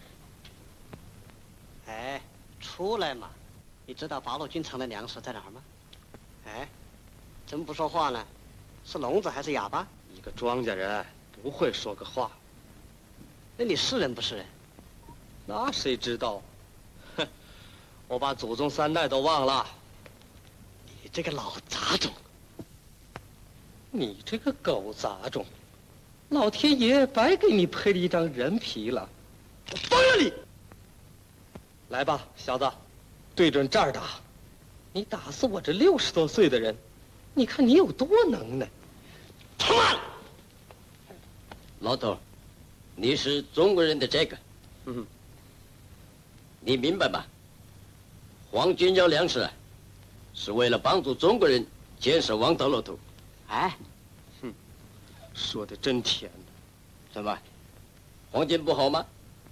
哎，出来嘛！你知道八路军城的粮食在哪儿吗？哎，怎么不说话呢？是聋子还是哑巴？ 一个庄稼人不会说个话。 那你是人不是人？ 那谁知道？哼，我把祖宗3代都忘了。 你这个老杂种！ 你这个狗杂种！老天爷白给你配了一张人皮了，我崩了你！来吧，小子，对准这儿打！你打死我这60多岁的人，你看你有多能耐！他妈！ 老头，你是中国人的这个，你明白吗？皇军要粮食，是为了帮助中国人建设王道路途。 哎， 说的真甜。 怎么，皇军不好吗？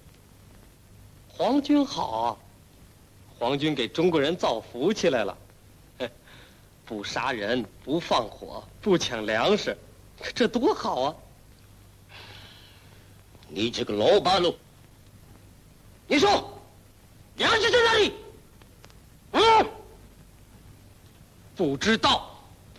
皇军好，皇军给中国人造福气来了。不杀人，不放火，不抢粮食，这多好啊！ 你这个老八路，你说粮食在哪里？ 不知道。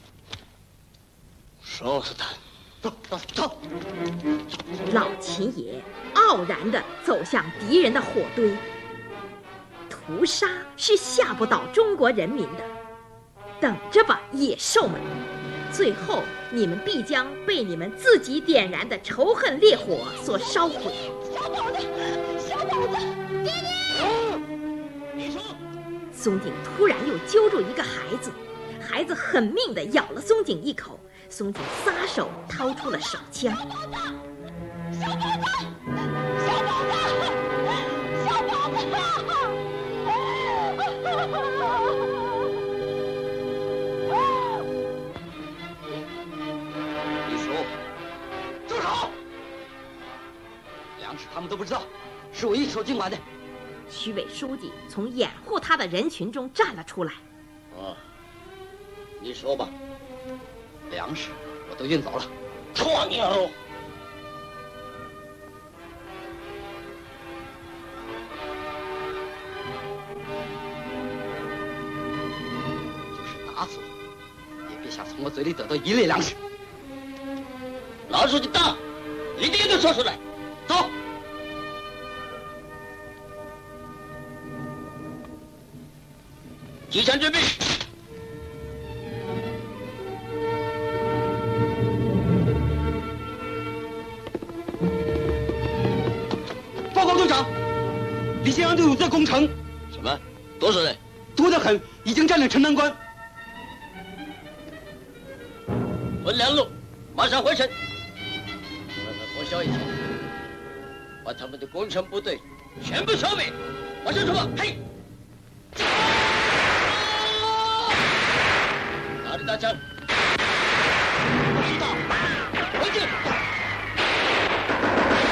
烧死他！ 走走走！ 老秦爷傲然地走向敌人的火堆。屠杀是吓不倒中国人民的，等着吧，野兽们！最后你们必将被你们自己点燃的仇恨烈火所烧毁。 小狗子，小狗子，爹爹！ 你说， 松井突然又揪住一个孩子，孩子狠命地咬了松井一口。松井撒手掏出了手枪。 小狗子，小狗子，小狗子，小狗子！ 你说， 住手！粮食他们都不知道，是我一手尽完的。 徐委书记从掩护他的人群中站了出来。 你说吧。 粮食我都运走了。 错牛！ 就是打死我，也别想从我嘴里得到一粒粮食。 老书记到，一定都说出来。走。集成准备。 报告队长，李先生队伍在攻城。 什么？多少人？ 多得很，已经占领城南关。 分2路，马上回城。快快破晓以前，把他们的攻城部队全部消灭。马上出发！嘿！哪里打枪？ 不知道。 回去。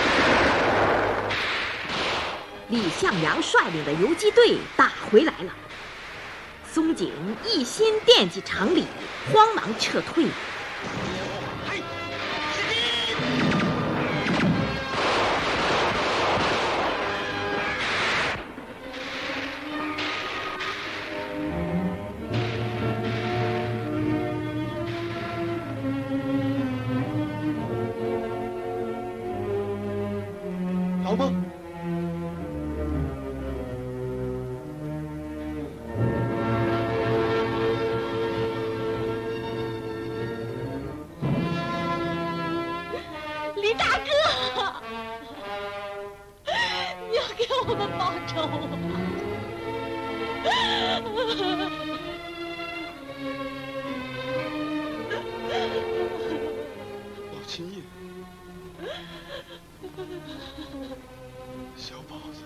李向阳率领的游击队打回来了。 松井一心惦记城里，慌忙撤退。 老孟， 李大哥，你要给我们报仇老秦爷，小宝子。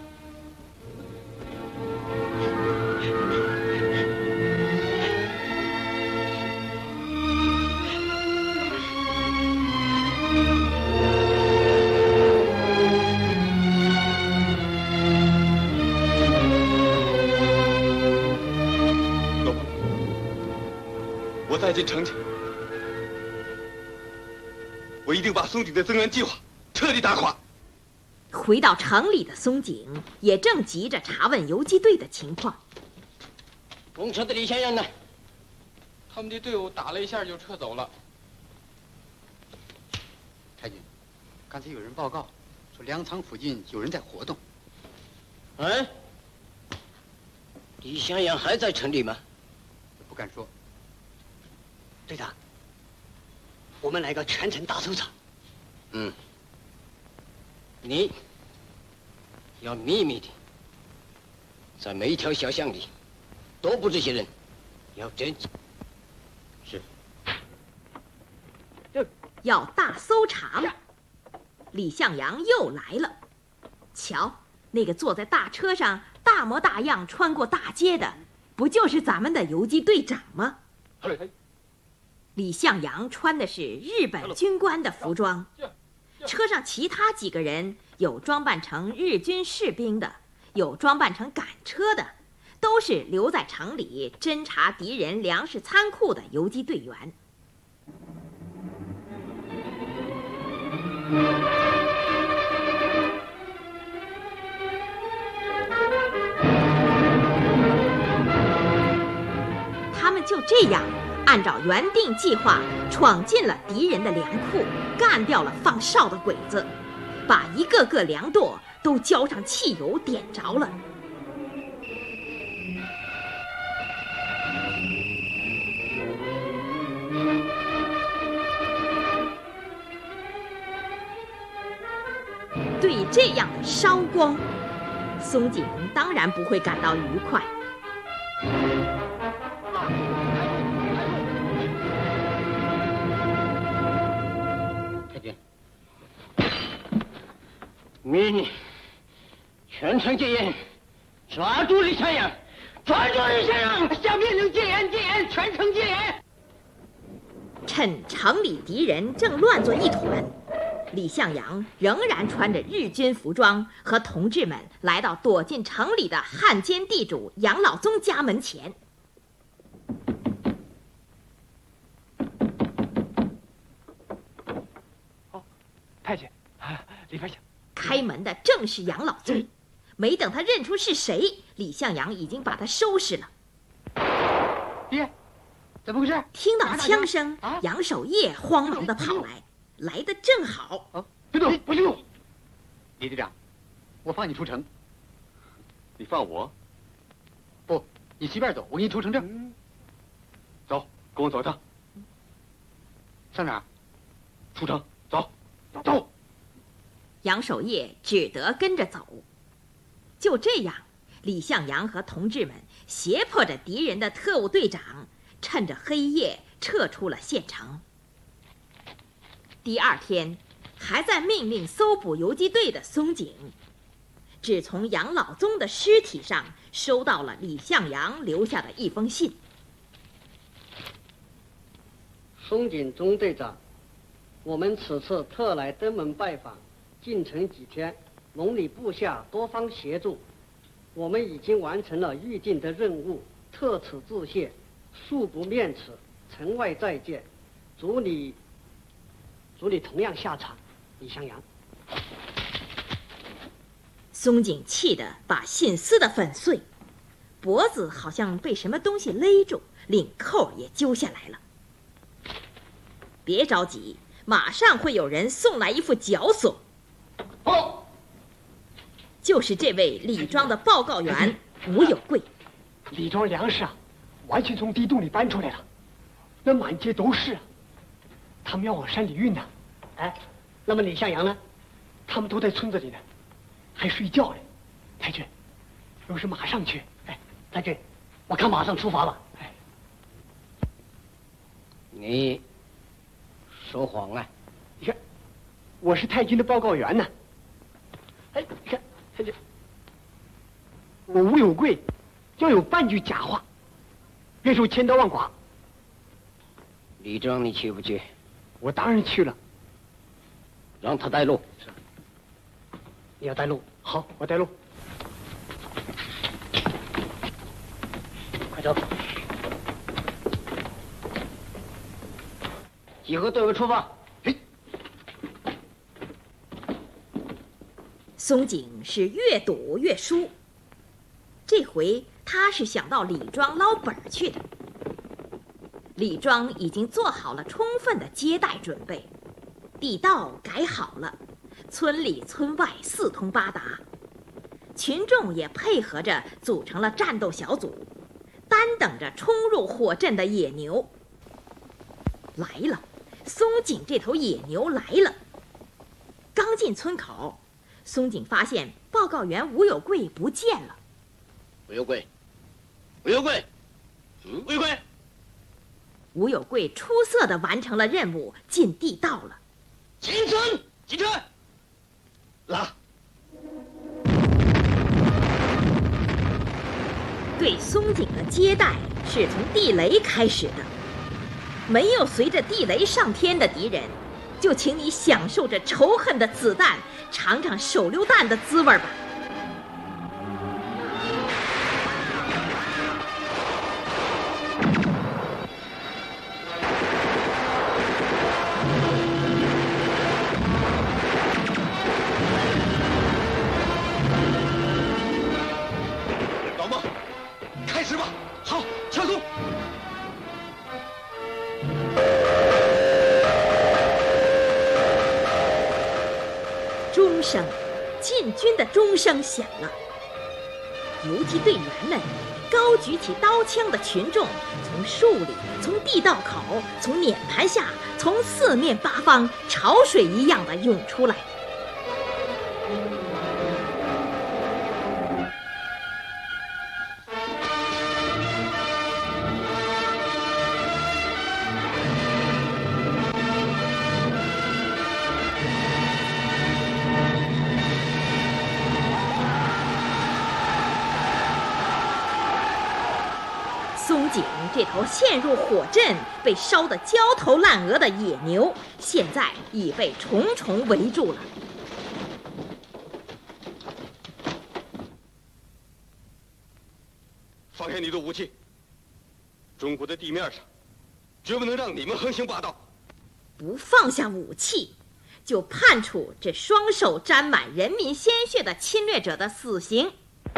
老孟，我带进城去，我一定把松井的增援计划彻底打垮。 回到城里的松井也正急着查问游击队的情况。 攻城的李先生呢？ 他们的队伍打了一下就撤走了。 太君，刚才有人报告说粮仓附近有人在活动。 哎，李向阳还在城里吗？ 不敢说。 队长，我们来个全城大搜查。 嗯。你要秘密的，在每一条小巷里都布这些人，要侦缉。是。 要大搜查了，李向阳又来了。瞧，那个坐在大车上大模大样穿过大街的，不就是咱们的游击队长吗？李向阳穿的是日本军官的服装。车上其他几个人有装扮成日军士兵的，有装扮成赶车的，都是留在城里侦察敌人粮食仓库的游击队员。他们就这样按照原定计划闯进了敌人的粮库，干掉了放哨的鬼子，把一个个粮垛都浇上汽油点着了。对这样的烧光，松井当然不会感到愉快。 命令全城戒严，抓住李向阳，抓住李向阳！下命令戒严，戒严，全城戒严！ 趁城里敌人正乱作一团，李向阳仍然穿着日军服装，和同志们来到躲进城里的汉奸地主杨老宗家门前。 太监，里边请。 开门的正是杨老宗，没等他认出是谁，李向阳已经把他收拾了。 爹，怎么回事？ 听到枪声，杨守业慌忙地跑来，来得正好。 别动，不许动！李队长，我放你出城。 你放我？ 不，你随便走，我给你出城证。 走，跟我走一趟。 上哪儿？ 出城，走，走。 杨守业只得跟着走。就这样，李向阳和同志们胁迫着敌人的特务队长，趁着黑夜撤出了县城。第二天，还在命令搜捕游击队的松井，只从杨老宗的尸体上收到了李向阳留下的一封信。 松井中队长，我们此次特来登门拜访。进城几天，蒙你部下多方协助，我们已经完成了预定的任务， 特此致谢，恕不面辞，城外再见，祝你同样下场。李向阳。 松井气得把信撕得粉碎，脖子好像被什么东西勒住，领扣也揪下来了。别着急，马上会有人送来一副绞索。就是这位李庄的报告员吴有贵。 李庄粮食啊，完全从地洞里搬出来了，那满街都是啊。他们要往山里运呢。 哎，那么李向阳呢？ 他们都在村子里呢，还睡觉呢。太君，有事马上去。 哎，太君，我看马上出发吧。 哎， 你说谎啊！ 你看，我是太君的报告员呢。哎，你看，太君，我吴有贵要有半句假话，别受千刀万剐。 李庄，你去不去？ 我当然去了。 让他带路。 是。你要带路？好，我带路。 快走！ 集合队伍出发。 松井是越赌越输，这回他是想到李庄捞本去的。李庄已经做好了充分的接待准备，地道改好了，村里村外四通八达，群众也配合着组成了战斗小组，单等着冲入火阵的野牛。来了，松井这头野牛来了。刚进村口，松井发现报告员吴有贵不见了。 吴有贵，吴有贵，吴有贵。 吴有贵出色地完成了任务，进地道了。 进村，进车，拉。 对松井的接待是从地雷开始的，没有随着地雷上天的敌人，就请你享受着仇恨的子弹，尝尝手榴弹的滋味吧。钟声，进军的钟声响了。游击队员们高举起刀枪的群众，从树里，从地道口，从碾盘下，从四面八方潮水一样的涌出来。松井这头陷入火阵、被烧得焦头烂额的野牛，现在已被重重围住了。 放下你的武器！中国的地面上，绝不能让你们横行霸道。 不放下武器，就判处这双手沾满人民鲜血的侵略者的死刑。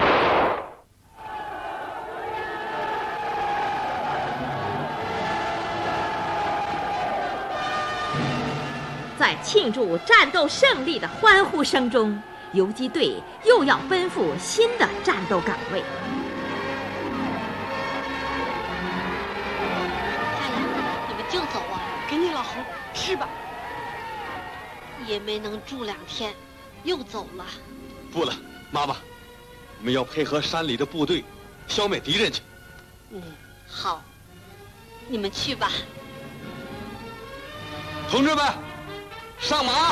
在庆祝战斗胜利的欢呼声中，游击队又要奔赴新的战斗岗位。 大爷，你们就走啊？ 给你老侯吃吧。 也没能住2天，又走了。 不了，妈妈，我们要配合山里的部队，消灭敌人去。 好，你们去吧。 同志们，上马！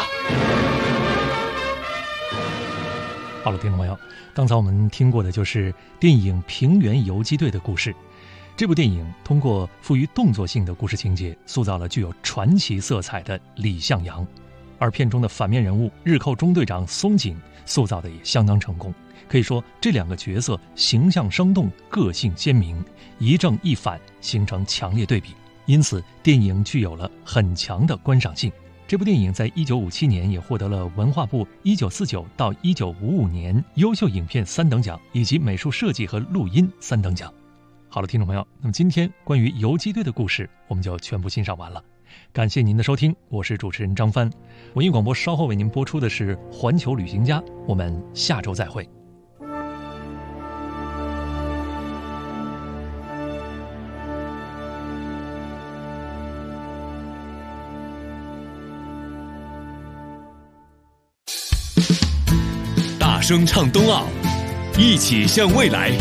好了，听众朋友，刚才我们听过的就是电影《平原游击队》的故事。这部电影通过富于动作性的故事情节，塑造了具有传奇色彩的李向阳。 而片中的反面人物日寇中队长松井塑造的也相当成功。可以说这两个角色形象生动，个性鲜明，一正一反，形成强烈对比，因此电影具有了很强的观赏性。这部电影在1957年也获得了文化部1949到1955年优秀影片3等奖，以及美术设计和录音3等奖。好了，听众朋友，那么今天关于游击队的故事我们就全部欣赏完了。感谢您的收听，我是主持人张帆。文艺广播稍后为您播出的是环球旅行家，我们下周再会。 大声唱冬奥，一起向未来。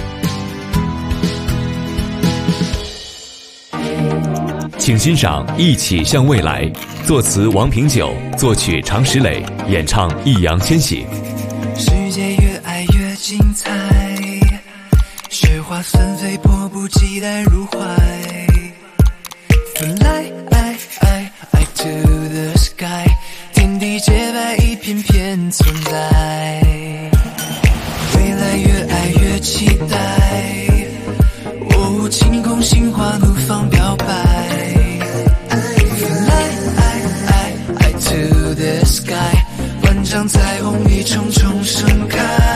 请欣赏《一起向未来》，作词王平久，作曲常石磊，演唱易烊千玺。 世界越爱越精彩，雪花纷飞，迫不及待入怀。Fly to the sky， 天地洁白，一片片存在。未来越爱越期待，晴空心花怒放表白。Fly to the sky， 万丈彩虹一重重盛开。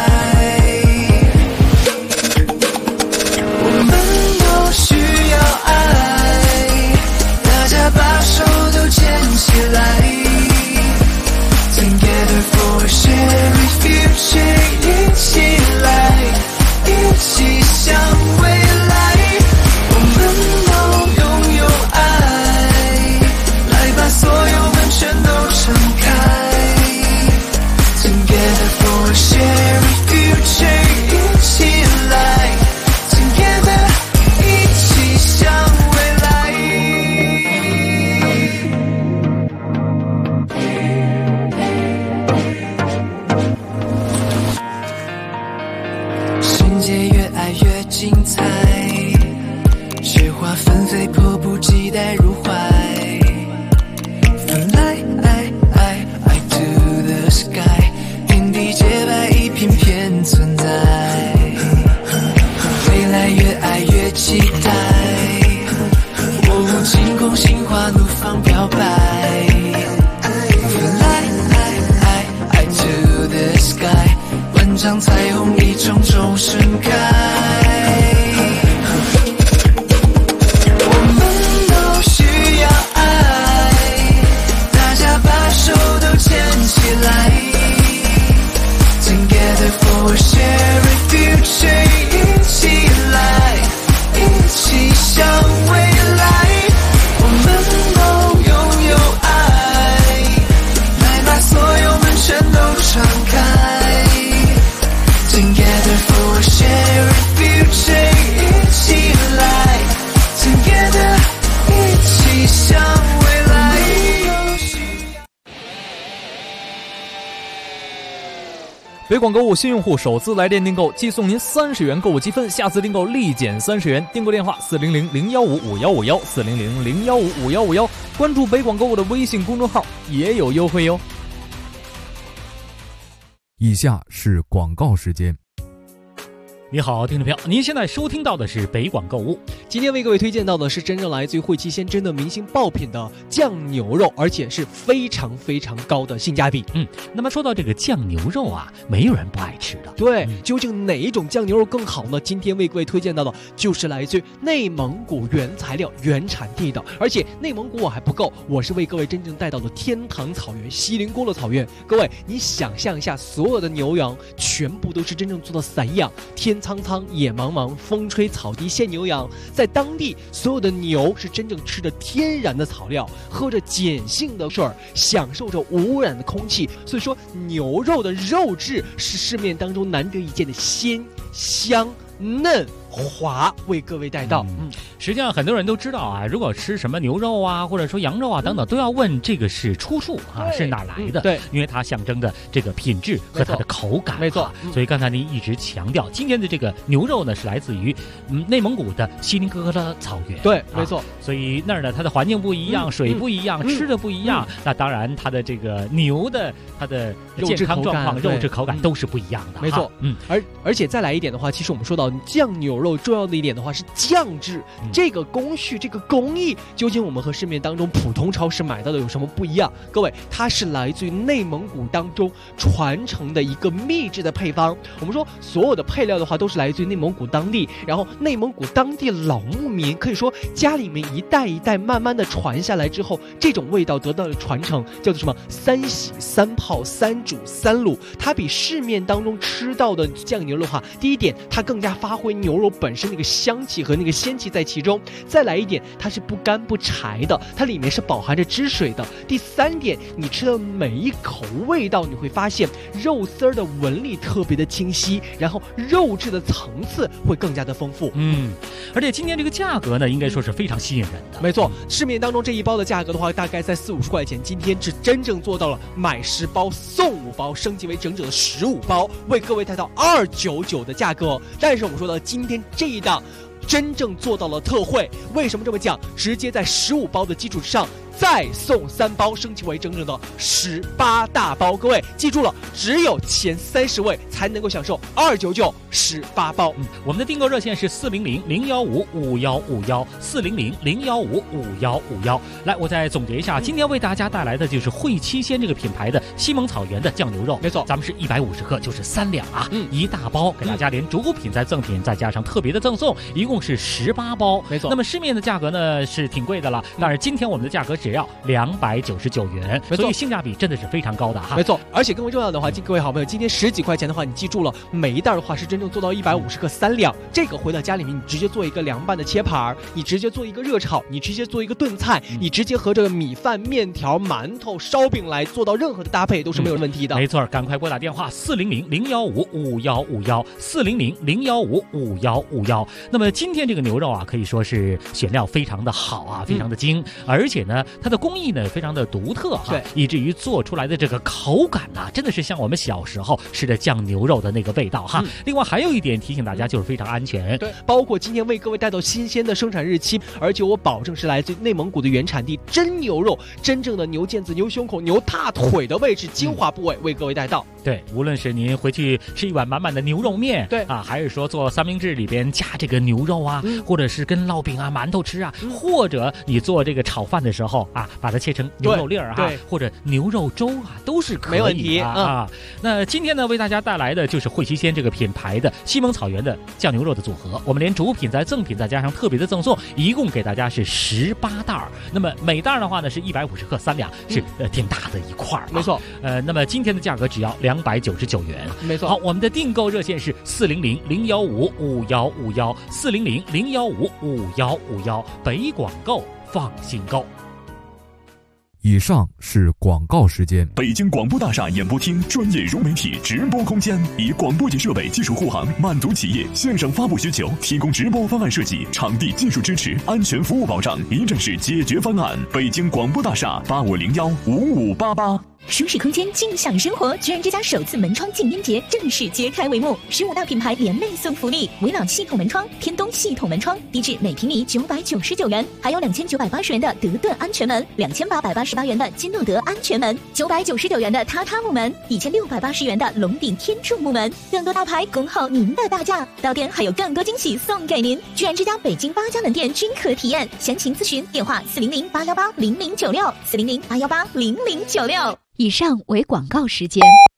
我们都需要爱，大家把手都牵起来。Together for a shared future， 一起来，一起向未来。我们都拥有爱，来把所有门全都敞开。Together for a shared future， 一起来 ，Together 一起向未来。世界越爱越精彩，雪花纷飞，迫不及待入怀。Fly to the sky， 天地洁白，一片片存在。未来越爱越期待，晴空心花怒放表白。Fly to the sky， 万丈彩虹一重重盛开。Together for a shared future， 一起来，一起向未来。我们都拥有爱，来把所有门全都敞开。Together for a shared future， 一起来 ，Together 一起向未来。 北广购物新用户首次来电订购即送您30元购物积分，下次订购立减30元。订购电话400-015-5151 400-015-5151，关注北广购物的微信公众号也有优惠哟。 以下是广告时间。 你好，听众朋友，您现在收听到的是北广购物。 今天为各位推荐到的是真正来自于汇期鲜真的明星爆品的酱牛肉，而且是非常非常高的性价比。 那么说到这个酱牛肉啊，没有人不爱吃的。 对，究竟哪一种酱牛肉更好呢？今天为各位推荐到的就是来自于内蒙古原材料原产地的，而且内蒙古我还不够，我是为各位真正带到的天堂草原锡林郭勒草原。各位，你想象一下，所有的牛羊全部都是真正做的散养，天苍苍野茫茫，风吹草低见牛羊。在当地所有的牛是真正吃着天然的草料，喝着碱性的水，享受着无污染的空气，所以说牛肉的肉质是市面当中难得一见的鲜香嫩华为各位带到。 实际上很多人都知道啊，如果吃什么牛肉啊，或者说羊肉啊等等，都要问这个是出处啊，是哪来的？ 对， 因为它象征的这个品质和它的口感。 没错， 所以刚才您一直强调，今天的这个牛肉呢是来自于内蒙古的锡林哥勒草原。 对，没错。 所以那儿呢，它的环境不一样，水不一样，吃的不一样。那当然，它的这个牛的它的健康状况、肉质口感都是不一样的。 没错，而且再来一点的话，其实我们说到酱牛肉重要的一点的话是酱制，这个工序、这个工艺，究竟我们和市面当中普通超市买到的有什么不一样？各位，它是来自于内蒙古当中传承的一个秘制的配方。我们说所有的配料的话都是来自于内蒙古当地，然后内蒙古当地老牧民可以说家里面一代一代慢慢的传下来之后，这种味道得到了传承，叫做什么3洗3泡3煮3卤。它比市面当中吃到的酱牛肉的话，第一点它更加发挥牛肉本身那个香气和那个鲜气在其中，再来一点它是不干不柴的，它里面是饱含着汁水的。第三点，你吃的每一口味道你会发现肉丝儿的纹理特别的清晰，然后肉质的层次会更加的丰富。 而且今天这个价格呢，应该说是非常吸引人的。 没错，市面当中这一包的价格的话，大概在40-50块钱，今天是真正做到了买10包送5包，升级为整整的15包，为各位带到299的价格。但是我们说到今天这一档真正做到了特惠，为什么这么讲？直接在15包的基础之上再送3包，升级为整整的18大包。各位记住了，只有前30位才能够享受299 18包。 我们的订购热线是400-015-5151，400-015-5151。来，我再总结一下，今天为大家带来的就是汇七鲜这个品牌的西蒙草原的酱牛肉。 没错， 咱们是150克，就是3两啊，一大包，给大家连主品再赠品，再加上特别的赠送，一共是18包。 没错， 那么市面的价格呢是挺贵的了，但是今天我们的价格只要299元，所以性价比真的是非常高的哈。 没错，而且更为重要的话，各位好朋友，今天10几块钱的话，你记住了，每一袋的话是真正做到150克3两。这个回到家里面，你直接做一个凉拌的切盘，你直接做一个热炒，你直接做一个炖菜，你直接和这个米饭、面条、馒头、烧饼来做到任何的搭配都是没有问题的。 没错，赶快拨打电话400-015-5151，400-015-5151。那么今天这个牛肉啊，可以说是选料非常的好啊，非常的精，而且呢，它的工艺呢非常的独特哈，以至于做出来的这个口感呢，真的是像我们小时候吃的酱牛肉的那个味道哈。另外还有一点提醒大家，就是非常安全。 对，包括今天为各位带到新鲜的生产日期，而且我保证是来自内蒙古的原产地真牛肉，真正的牛腱子、牛胸口、牛大腿的位置精华部位为各位带到。 对，无论是您回去吃一碗满满的牛肉面， 对啊，还是说做三明治里边加这个牛肉啊，或者是跟烙饼啊、馒头吃啊，或者你做这个炒饭的时候啊，把它切成牛肉粒儿哈，或者牛肉粥啊，都是可以的， 没问题啊。那今天呢，为大家带来的就是汇七鲜这个品牌的西蒙草原的酱牛肉的组合，我们连主品再赠品再加上特别的赠送，一共给大家是18袋。那么每袋的话呢是150克3两，是挺大的一块儿。 没错， 那么今天的价格只要299元。 没错。 好，我们的订购热线是400-015-5151，400-015-5151，北广购放心购。 以上是广告时间。 北京广播大厦演播厅专业融媒体直播空间，以广播节设备技术护航，满足企业线上发布需求，提供直播方案设计、场地技术支持、安全服务保障，一站式解决方案。北京广播大厦8501-5588。 舒适空间，尽享生活。居然之家首次门窗静音节正式揭开帷幕，15大品牌联袂送福利：维朗系统门窗、天东系统门窗，低至每平米999元，还有2980元的德顿安全门，2888元的金诺德安全门，999元的榻榻木门，1680元的龙顶天柱木门，更多大牌恭候您的大驾。到店还有更多惊喜送给您，居然之家北京8家门店均可体验。详情咨询电话400-818-0096，400-818-0096。 以上为广告时间。